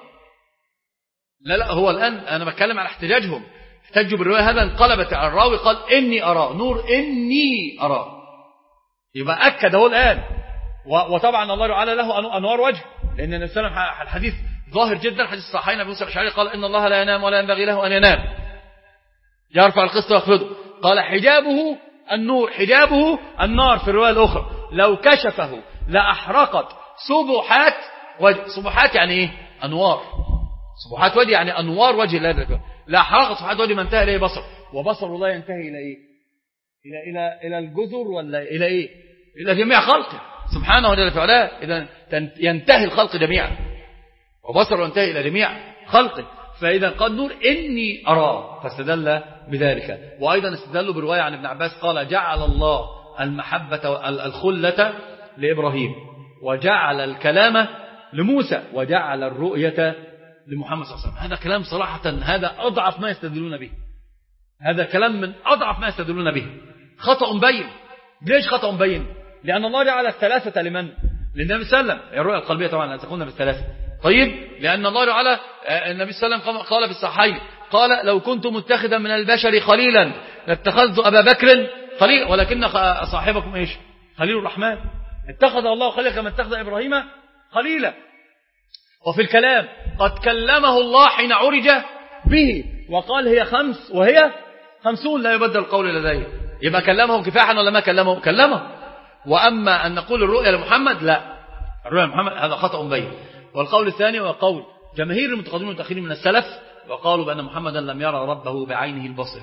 لا لا هو الآن أنا بتكلم على احتجاجهم، احتجوا بالرواية هذا انقلبت على الراوي قال إني أرى. نور إني أرى، يبقى أكد هو الآن. وطبعا الله تعالى له أنوار وجه، لأن النبي صلى الله عليه وسلم الحديث ظاهر جدا، حديث الصحيحين أبي موسى الأشعري قال إن الله لا ينام ولا ينبغي له أن ينام، يرفع القسط ويخفضه. قال حجابه النور، حجابه النار في الرواية الأخرى، لو كشفه لأحرقت سبحات وجه. سبحات يعني إيه؟ أنوار. سبحات وجه يعني أنوار وجه الله، لا حرقت سبحات وجه ما انتهى إليه بصر، وبصر الله ينتهي إلى إيه؟ إلى إلى إلى الجذر ولا إلى إيه؟ إلى جميع خلقه سبحانه وتعالى في علاه. إذا ينتهي الخلق جميعا، وبصره ينتهي إلى جميع خلقه. فإذا قال نور إني أرى، فاستدل بذلك. وأيضا استدلوا برواية عن ابن عباس قال جعل الله المحبة الخلة لإبراهيم. وجعل الكلام لموسى وجعل الرؤية لمحمد صلى الله عليه وسلم. هذا كلام صراحة هذا أضعف ما يستدلون به، هذا كلام من أضعف ما يستدلون به، خطأ بين. ليش خطأ بين؟ لأن الله جعل الثلاثة لمن؟ للنبي صلى الله عليه وسلم. الرؤية القلبية طبعا لا تكون بالثلاثة. طيب لأن الله جعل النبي صلى الله عليه وسلم قال في الصحيح قال لو كنت متخذا من البشر خليلا لاتخذت أبا بكر خليل ولكن صاحبكم إيش؟ خليل الرحمن. اتخذ الله خليلا كما اتخذ إبراهيم خليلا. وفي الكلام قد كلمه الله حين عرج به وقال هي خمس وهي خمسون لا يبدل القول لديه. يبقى كلمه كفاحا ولا ما كلمه؟ كلمه. وأما أن نقول الرؤيا لمحمد لا، الرؤيا لمحمد هذا خطأ بين. والقول الثاني هو قول جماهير المتقدمين والمتأخرين من السلف وقالوا بأن محمدا لم يرى ربه بعينه البصر،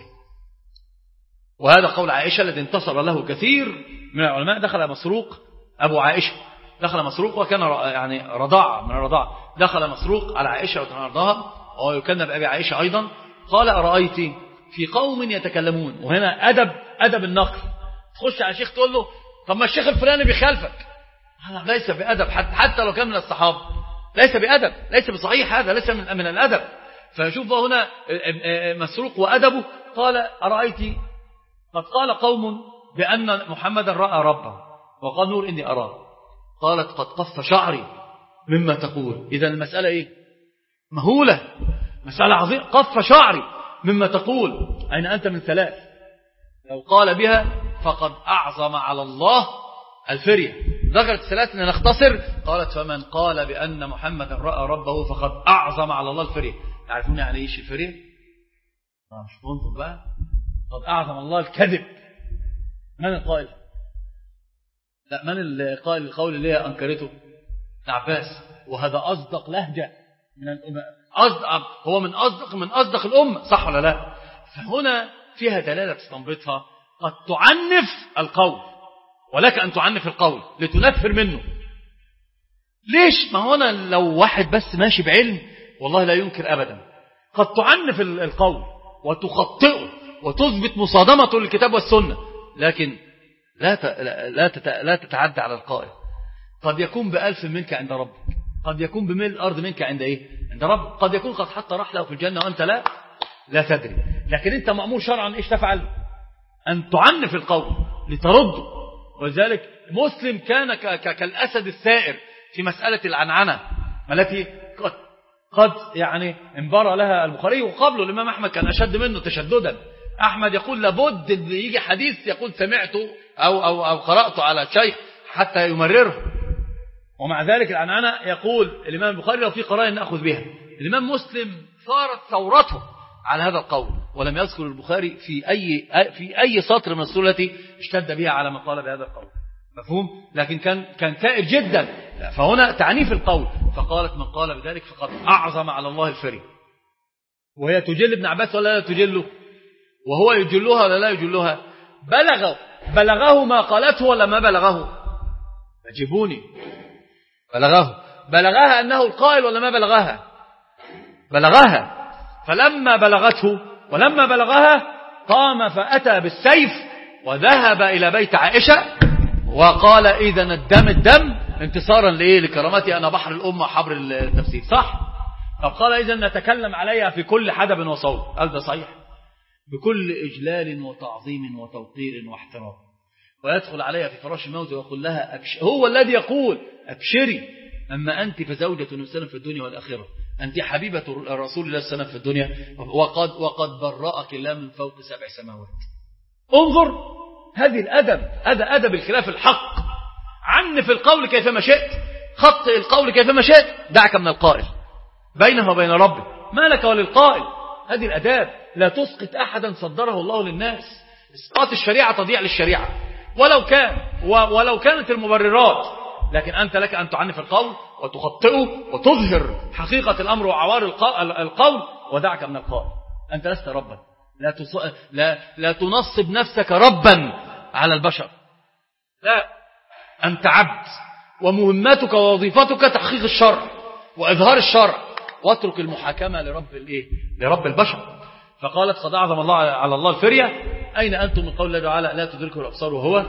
وهذا قول عائشة الذي انتصر له كثير من العلماء. دخل مسروق أبو عائشة، دخل مسروق وكان يعني رضاعة من الرضاعة، دخل مسروق على عائشة وتنرضاها ويكن بأبي عائشة أيضا، قال أرأيت في قوم يتكلمون. وهنا أدب أدب النقل، تخش على شيخ تقول له طب ما الشيخ الفلاني بيخالفك، هذا ليس بأدب حتى لو كان من الصحابة، ليس بأدب، ليس بصحيح، هذا ليس من, من الأدب. فشوف هنا مسروق وأدبه قال أرأيت قد قال قوم بأن محمدا رأى ربه وقال نور إني أراه، قالت قد قف شعري مما تقول. إذا المسألة إيه؟ مهولة، مسألة عظيمة. قف شعري مما تقول، أين أنت من ثلاث؟ لو قال بها فقد أعظم على الله الفرية. ذكرت الثلاث أن نختصر، قالت فمن قال بأن محمدا رأى ربه فقد أعظم على الله الفرية. تعرفون يعني إيش الفرية؟ مش كنتم بقى قد أعظم الله الكذب. من القائل؟ لا، من القائل القول اللي هي أنكرته؟ عباس. وهذا أصدق لهجة من الأمة، أصدق، هو من أصدق من أصدق الأمة، صح ولا لا؟ فهنا فيها دلالة تستنبطها، قد تعنف القول ولك أن تعنف القول لتنفر منه. ليش؟ ما هنا لو واحد بس ماشي بعلم والله لا ينكر أبدا. قد تعنف القول وتخطئه وتثبت مصادمته للكتاب والسنة، لكن لا لا لا تتعدى على القائل. قد يكون بألف منك عند ربك، قد يكون بملء الأرض منك عند إيه؟ عند ربك. قد يكون قد حط رحله في الجنة وأنت لا لا تدري، لكن أنت مأمور شرعا إيش تفعل؟ أن تعنف القول لترده. ولذلك مسلم كان كالأسد الثائر في مسألة العنعنة التي قد, قد يعني انبرى لها البخاري، وقبله الإمام أحمد كان أشد منه تشددا. أحمد يقول لابد يجي حديث يقول سمعته أو, أو, أو قرأته على الشيخ حتى يمرره، ومع ذلك العنعنة يقول الإمام البخاري لو في قرائن نأخذ بها. الإمام مسلم ثارت ثورته على هذا القول، ولم يذكر البخاري في أي في أي سطر من السورة التي اشتد بها على ما قال بهذا القول، مفهوم؟ لكن كان كان ثائر جدا. فهنا تعنيف القول، فقالت من قال بذلك فقد أعظم على الله الفري. وهي تجل ابن عباس ولا لا تجله؟ وهو يجلها ولا لا يجلها؟ بلغه بلغه ما قالته ولا ما بلغه؟ أجيبوني. بلغه بلغها أنه القائل ولا ما بلغها؟ بلغها. فلما بلغته ولما بلغها قام فأتى بالسيف وذهب إلى بيت عائشة وقال إذن الدم الدم انتصارا لإيه؟ لكرامتي أنا بحر الأمة حبر التفسير، صح؟ طب قال إذن نتكلم عليها في كل حدب وصوت. قال ده صحيح، بكل إجلال وتعظيم وتوقير واحترام. ويدخل عليها في فراش الموت ويقول لها أبشر. هو الذي يقول أبشري، أما أنت فزوجة النبي في الدنيا والآخرة، أنت حبيبة رسول الله صلى الله عليه وسلم في الدنيا، وقد, وقد برأك الله من فوق سبع سماوات. انظر هذه الأدب، هذا أدب الخلاف الحق. عنف القول كيفما شئت، خطئ القول كيفما شئت، دعك من القائل بينه وبين ربه، ما لك وللقائل. هذه الأداب لا تسقط أحدا صدره الله للناس. اسقاط الشريعة تضيع للشريعة ولو كان ولو كانت المبررات، لكن أنت لك أن تعنف القول وتخطئه وتظهر حقيقة الأمر وعوار القول، ودعك من القائل. أنت لست ربا، لا, تص... لا... لا تنصب نفسك ربا على البشر، لا، أنت عبد، ومهمتك ووظيفتك تحقيق الشرع وإظهار الشرع، واترك المحاكمة لرب الإيه؟ لرب البشر. فقالت قد أعظم الله على الله الفرية. أين أنتم من قول الله تعالى لا تدركه الأبصار وهو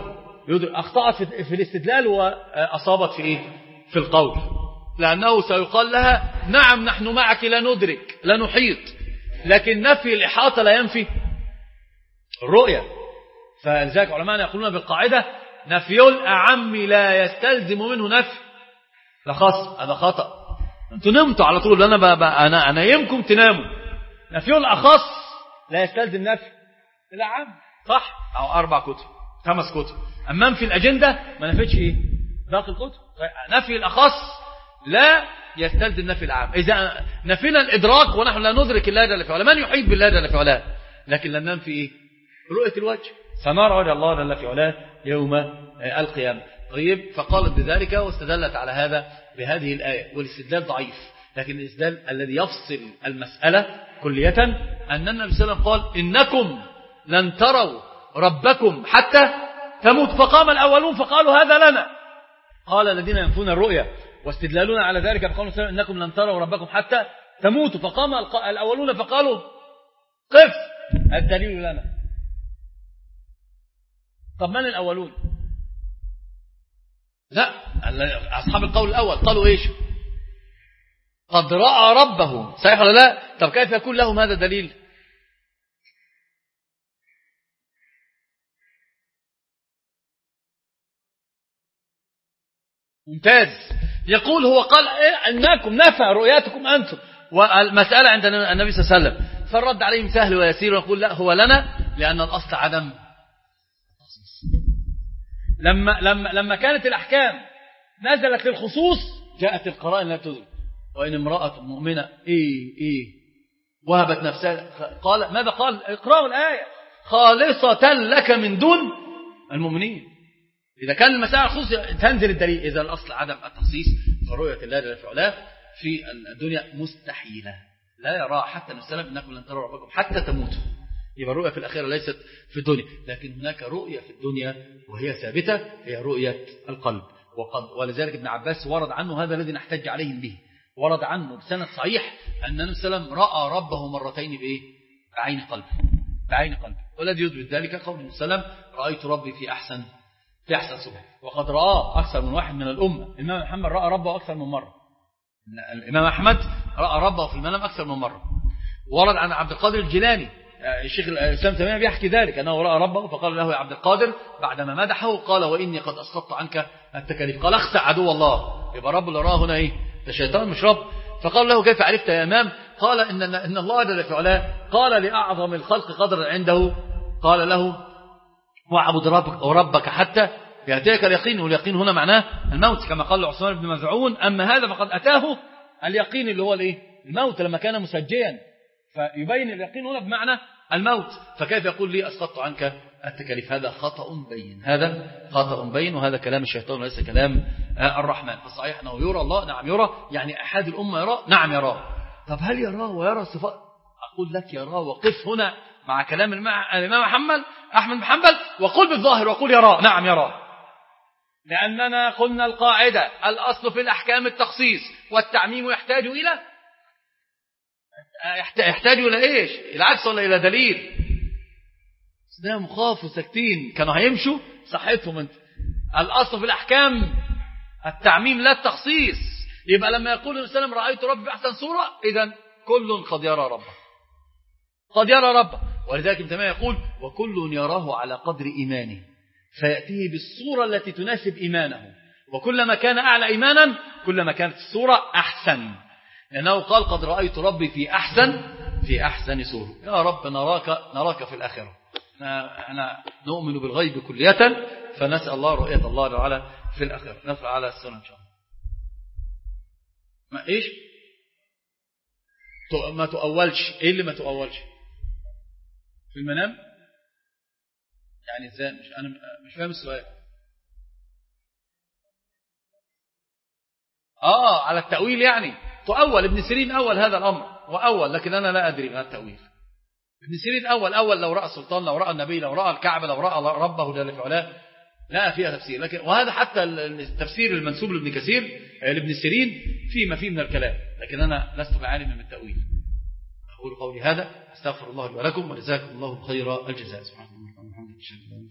يدرك، أخطأت في الاستدلال وأصابت في إيه؟ في القول، لأنه سيقال لها نعم نحن معك لا ندرك لا نحيط، لكن نفي الإحاطة لا ينفي الرؤية. فلذلك علماء يقولون بالقاعدة نفي الأعم لا يستلزم منه نفي الأخص. هذا خطأ، أنتوا نمتوا على طول، أنا بقى بقى أنا أنا يمكم تناموا. نفي الأخص لا يستلزم نفي الأعم، صح؟ أو أربع كتب خمس كتب، أمام في الأجندة ما نفتش إيه باقي الكتب. نفي الأخص لا يستلزم نفي العام. إذا نفينا الإدراك ونحن لا ندرك الله جل في علاه، من يحيط بالله جل في علاه، لكن لم ننفي إيه؟ رؤية الوجه، سنرى وجه الله جل في علاه يوم القيامة. طيب، فقالت بذلك واستدلت على هذا بهذه الآية، والاستدلال ضعيف، لكن الاستدلال الذي يفصل المسألة كلية أن النبي صلى الله عليه وسلم قال إنكم لن تروا ربكم حتى تموت، فقام الأولون فقالوا هذا لنا. قال الذين ينفون الرؤيا واستدلالون على ذلك فقالوا إنكم لن تروا ربكم حتى تموتوا، فقام الأولون فقالوا قف الدليل لنا. طب من الأولون؟ لا، أصحاب القول الأول قالوا إيش؟ قد رأى ربه، صحيح ولا لا؟ طب كيف يكون لهم هذا دليل؟ ممتاز. يقول هو قال إيه أنكم نفى رؤياتكم أنتم، والمسألة عند النبي صلى الله عليه وسلم، فالرد عليهم سهل ويسير، ويقول لا هو لنا لأن الأصل عدم. لما لما لما كانت الأحكام نزلت للخصوص جاءت القرائن لا تدرك. وإن امرأة مؤمنة إيه إيه وهبت نفسها، قال ماذا قال؟ اقرأوا الآية خالصة لك من دون المؤمنين. إذا كان المسائل خصوص تنزل الدليل. إذا الأصل عدم التخصيص، فرؤية الله جل في علاه في الدنيا مستحيلة، لا يرى حتى نسلم إنكم لن تروا ربكم حتى تموتوا. يبقى الرؤية في الأخيرة ليست في الدنيا، لكن هناك رؤية في الدنيا وهي ثابتة، هي رؤية القلب. وقد ولذلك ابن عباس ورد عنه هذا الذي نحتج عليهم به، ورد عنه بسند صحيح أن النبي صلى الله عليه وسلم رأى ربه مرتين بإيه؟ بعين قلبه، بعين قلبه. والذي يثبت ذلك قول النبي صلى الله عليه وسلم رأيت ربي في أحسن في أحسن صورة، وقد رآه أكثر من واحد من الأمة. الإمام محمد رأى ربه أكثر من مرة، الإمام أحمد رأى ربه في المنام أكثر من مرة. ورد عن عبد القادر الجيلاني الشيخ الإسلام تيمية بيحكي ذلك أنه رأى ربه فقال له يا عبد القادر بعدما مدحه قال وإني قد أسقطت عنك التكاليف، قال اخسع عدو الله. يبقى رب اللي راه هنا إيه؟ ده شيطان مش رب. فقال له كيف عرفت يا إمام؟ قال إن, إن الله جل في علاه قال لأعظم الخلق قدرا عنده قال له واعبد ربك, ربك حتى يأتيك اليقين، واليقين هنا معناه الموت كما قال عثمان بن مزعون أما هذا فقد أتاه اليقين اللي هو الإيه؟ الموت لما كان مسجيا، فيبين اليقين هنا بمعنى الموت. فكيف يقول لي أسقطت عنك التكاليف؟ هذا خطأ بين، هذا خطأ بين، وهذا كلام الشيطان وليس كلام الرحمن. فصحيح أنه يرى الله، نعم يرى، يعني أحد الأمة يرى، نعم يرى. طب هل يراه ويرى صفات؟ أقول لك يراه، وقف هنا مع كلام الإمام محمد أحمد بن حنبل وقل بالظاهر وقل يراه، نعم يراه، لأننا قلنا القاعدة الأصل في الأحكام التخصيص، والتعميم يحتاج إلى يحتاج إلى إيش؟ العكس ولا إلى دليل؟ ده مخاف وساكتين كانوا هيمشوا صحتهم انت. الأصل في الأحكام التعميم لا التخصيص. يبقى لما يقول النبي صلى الله عليه وسلم رأيت ربي بأحسن صورة، إذن كل قد يرى ربه، قد يرى ربه. ولذلك ابن تيمية يقول وكل يراه على قدر إيمانه فيأتيه بالصورة التي تناسب إيمانه، وكلما كان أعلى إيمانا كلما كانت الصورة أحسن، لأنه قال قد رأيت ربي في أحسن في أحسن صورة. يا رب نراك نراك في الآخرة. أنا نؤمن بالغيب كلية، فنسأل الله رؤية الله تعالى في الآخرة. نفع على السنة إن شاء الله. ما إيش ما تؤولش؟ إيه اللي ما تؤولش في المنام؟ يعني إزاي؟ مش أنا مش فاهم السؤال. آه على التأويل يعني تؤول. ابن سيرين أول هذا الأمر وأول، لكن أنا لا أدري ما التأويل. ابن سيرين أول أول لو رأى السلطان، لو رأى النبي، لو رأى الكعبة، لو رأى ربه جل في علاه، لا فيها تفسير. لكن وهذا حتى التفسير المنسوب لابن كثير لابن سيرين فيه ما فيه من الكلام، لكن أنا لست بعالم من التأويل. أقول قولي هذا، استغفر الله لي ولكم، وجزاكم الله خير الجزاء. سبحانه وتعالى.